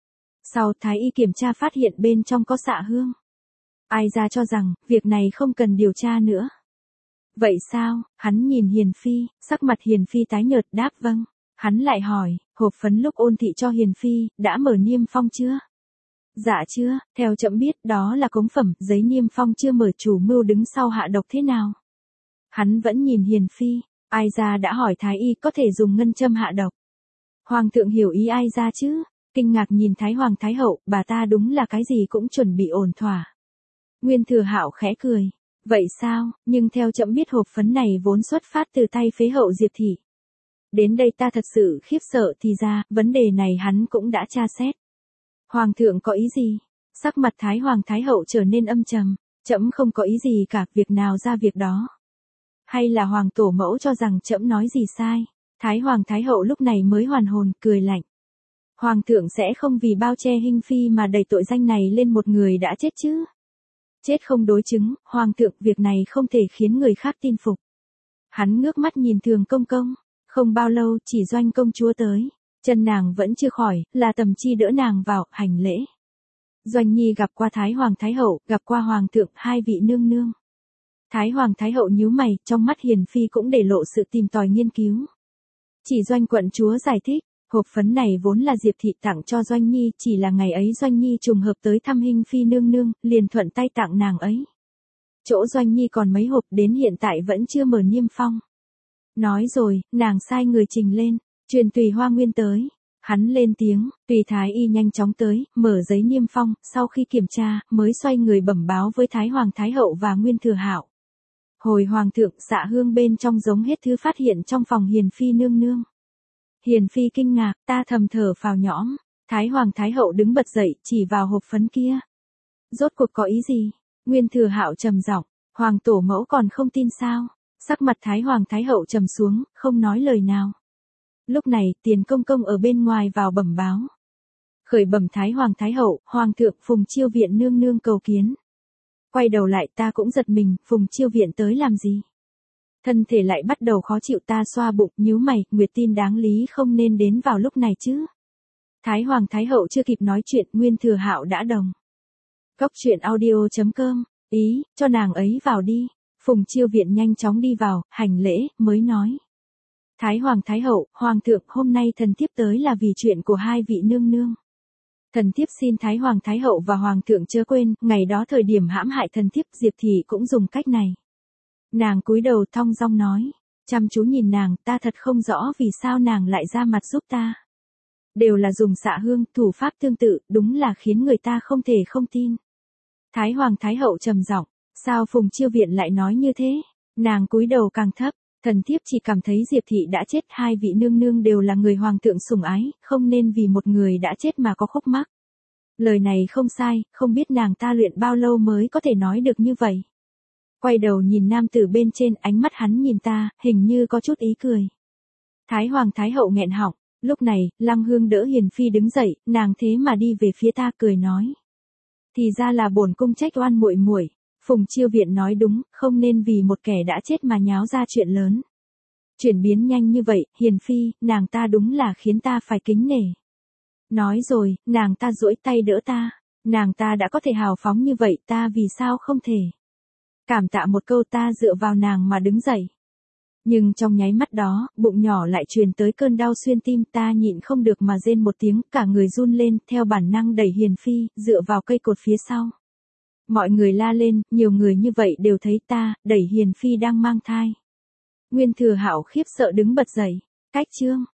Sau thái y kiểm tra phát hiện bên trong có xạ hương. Ai ra cho rằng, việc này không cần điều tra nữa. Vậy sao? Hắn nhìn hiền phi, sắc mặt hiền phi tái nhợt đáp vâng. Hắn lại hỏi, hộp phấn lúc ôn thị cho hiền phi, đã mở niêm phong chưa? Dạ chưa, theo trẫm biết đó là cống phẩm, giấy niêm phong chưa mở chủ mưu đứng sau hạ độc thế nào. Hắn vẫn nhìn Hiền Phi, ai ra đã hỏi Thái y có thể dùng ngân châm hạ độc. Hoàng thượng hiểu ý ai ra chứ, kinh ngạc nhìn Thái Hoàng Thái Hậu, bà ta đúng là cái gì cũng chuẩn bị ổn thỏa. Nguyên Thừa Hạo khẽ cười, vậy sao, nhưng theo trẫm biết hộp phấn này vốn xuất phát từ tay phế hậu Diệp Thị. Đến đây ta thật sự khiếp sợ thì ra, vấn đề này hắn cũng đã tra xét. Hoàng thượng có ý gì? Sắc mặt Thái Hoàng Thái Hậu trở nên âm trầm, trẫm không có ý gì cả, việc nào ra việc đó. Hay là Hoàng tổ mẫu cho rằng trẫm nói gì sai? Thái Hoàng Thái Hậu lúc này mới hoàn hồn, cười lạnh. Hoàng thượng sẽ không vì bao che hình phi mà đẩy tội danh này lên một người đã chết chứ? Chết không đối chứng, Hoàng thượng việc này không thể khiến người khác tin phục. Hắn ngước mắt nhìn Thường Công Công, không bao lâu chỉ Doanh công chúa tới. Chân nàng vẫn chưa khỏi, là Tầm Chi đỡ nàng vào, hành lễ. Doanh Nhi gặp qua Thái Hoàng Thái Hậu, gặp qua Hoàng thượng, hai vị nương nương. Thái Hoàng Thái Hậu nhíu mày, trong mắt Hiền Phi cũng để lộ sự tìm tòi nghiên cứu. Chỉ Doanh quận chúa giải thích, hộp phấn này vốn là Diệp Thị tặng cho Doanh Nhi, chỉ là ngày ấy Doanh Nhi trùng hợp tới thăm Hinh Phi nương nương, liền thuận tay tặng nàng ấy. Chỗ Doanh Nhi còn mấy hộp đến hiện tại vẫn chưa mở niêm phong. Nói rồi, nàng sai người trình lên. Truyền Tùy Hoa Nguyên tới, hắn lên tiếng, Tùy Thái y nhanh chóng tới, mở giấy niêm phong, sau khi kiểm tra, mới xoay người bẩm báo với Thái Hoàng Thái Hậu và Nguyên Thừa Hạo. Hồi Hoàng thượng, xạ hương bên trong giống hết thứ phát hiện trong phòng Hiền Phi nương nương. Hiền Phi kinh ngạc, ta thầm thở phào nhõm, Thái Hoàng Thái Hậu đứng bật dậy, chỉ vào hộp phấn kia. Rốt cuộc có ý gì? Nguyên Thừa Hạo trầm giọng, Hoàng tổ mẫu còn không tin sao? Sắc mặt Thái Hoàng Thái Hậu trầm xuống, không nói lời nào. Lúc này, Tiền Công Công ở bên ngoài vào bẩm báo. Khởi bẩm Thái Hoàng Thái Hậu, Hoàng thượng Phùng Chiêu Viện nương nương cầu kiến. Quay đầu lại ta cũng giật mình, Phùng Chiêu Viện tới làm gì? Thân thể lại bắt đầu khó chịu, ta xoa bụng, nhíu mày, Nguyệt tin đáng lý không nên đến vào lúc này chứ. Thái Hoàng Thái Hậu chưa kịp nói chuyện, Nguyên Thừa Hạo đã đồng. Cốc truyện audio chấm com, ý, cho nàng ấy vào đi. Phùng Chiêu Viện nhanh chóng đi vào, hành lễ, mới nói. Thái Hoàng Thái Hậu, Hoàng thượng, hôm nay thần thiếp tới là vì chuyện của hai vị nương nương. Thần thiếp xin Thái Hoàng Thái Hậu và Hoàng thượng chớ quên, ngày đó thời điểm hãm hại thần thiếp, Diệp Thị cũng dùng cách này. Nàng cúi đầu thong dong nói, chăm chú nhìn nàng, ta thật không rõ vì sao nàng lại ra mặt giúp ta. Đều là dùng xạ hương, thủ pháp tương tự, đúng là khiến người ta không thể không tin. Thái Hoàng Thái Hậu trầm giọng, sao Phùng Chiêu Viện lại nói như thế? Nàng cúi đầu càng thấp. Thần thiếp chỉ cảm thấy Diệp Thị đã chết, hai vị nương nương đều là người Hoàng thượng sủng ái, không nên vì một người đã chết mà có khúc mắc. Lời này không sai, không biết nàng ta luyện bao lâu mới có thể nói được như vậy. Quay đầu nhìn nam tử bên trên, ánh mắt hắn nhìn ta, hình như có chút ý cười. Thái Hoàng Thái Hậu nghẹn họng, lúc này, Lăng Hương đỡ Hiền Phi đứng dậy, nàng thế mà đi về phía ta cười nói. Thì ra là bổn cung trách oan muội muội. Phùng Chiêu Viện nói đúng, không nên vì một kẻ đã chết mà nháo ra chuyện lớn. Chuyển biến nhanh như vậy, Hiền Phi, nàng ta đúng là khiến ta phải kính nể. Nói rồi, nàng ta duỗi tay đỡ ta, nàng ta đã có thể hào phóng như vậy, ta vì sao không thể. Cảm tạ một câu, ta dựa vào nàng mà đứng dậy. Nhưng trong nháy mắt đó, bụng nhỏ lại truyền tới cơn đau xuyên tim, ta nhịn không được mà rên một tiếng, cả người run lên, theo bản năng đẩy Hiền Phi, dựa vào cây cột phía sau. Mọi người la lên, nhiều người như vậy đều thấy ta, đẩy Hiền Phi đang mang thai. Nguyên Thừa Hạo khiếp sợ đứng bật dậy, cách chương.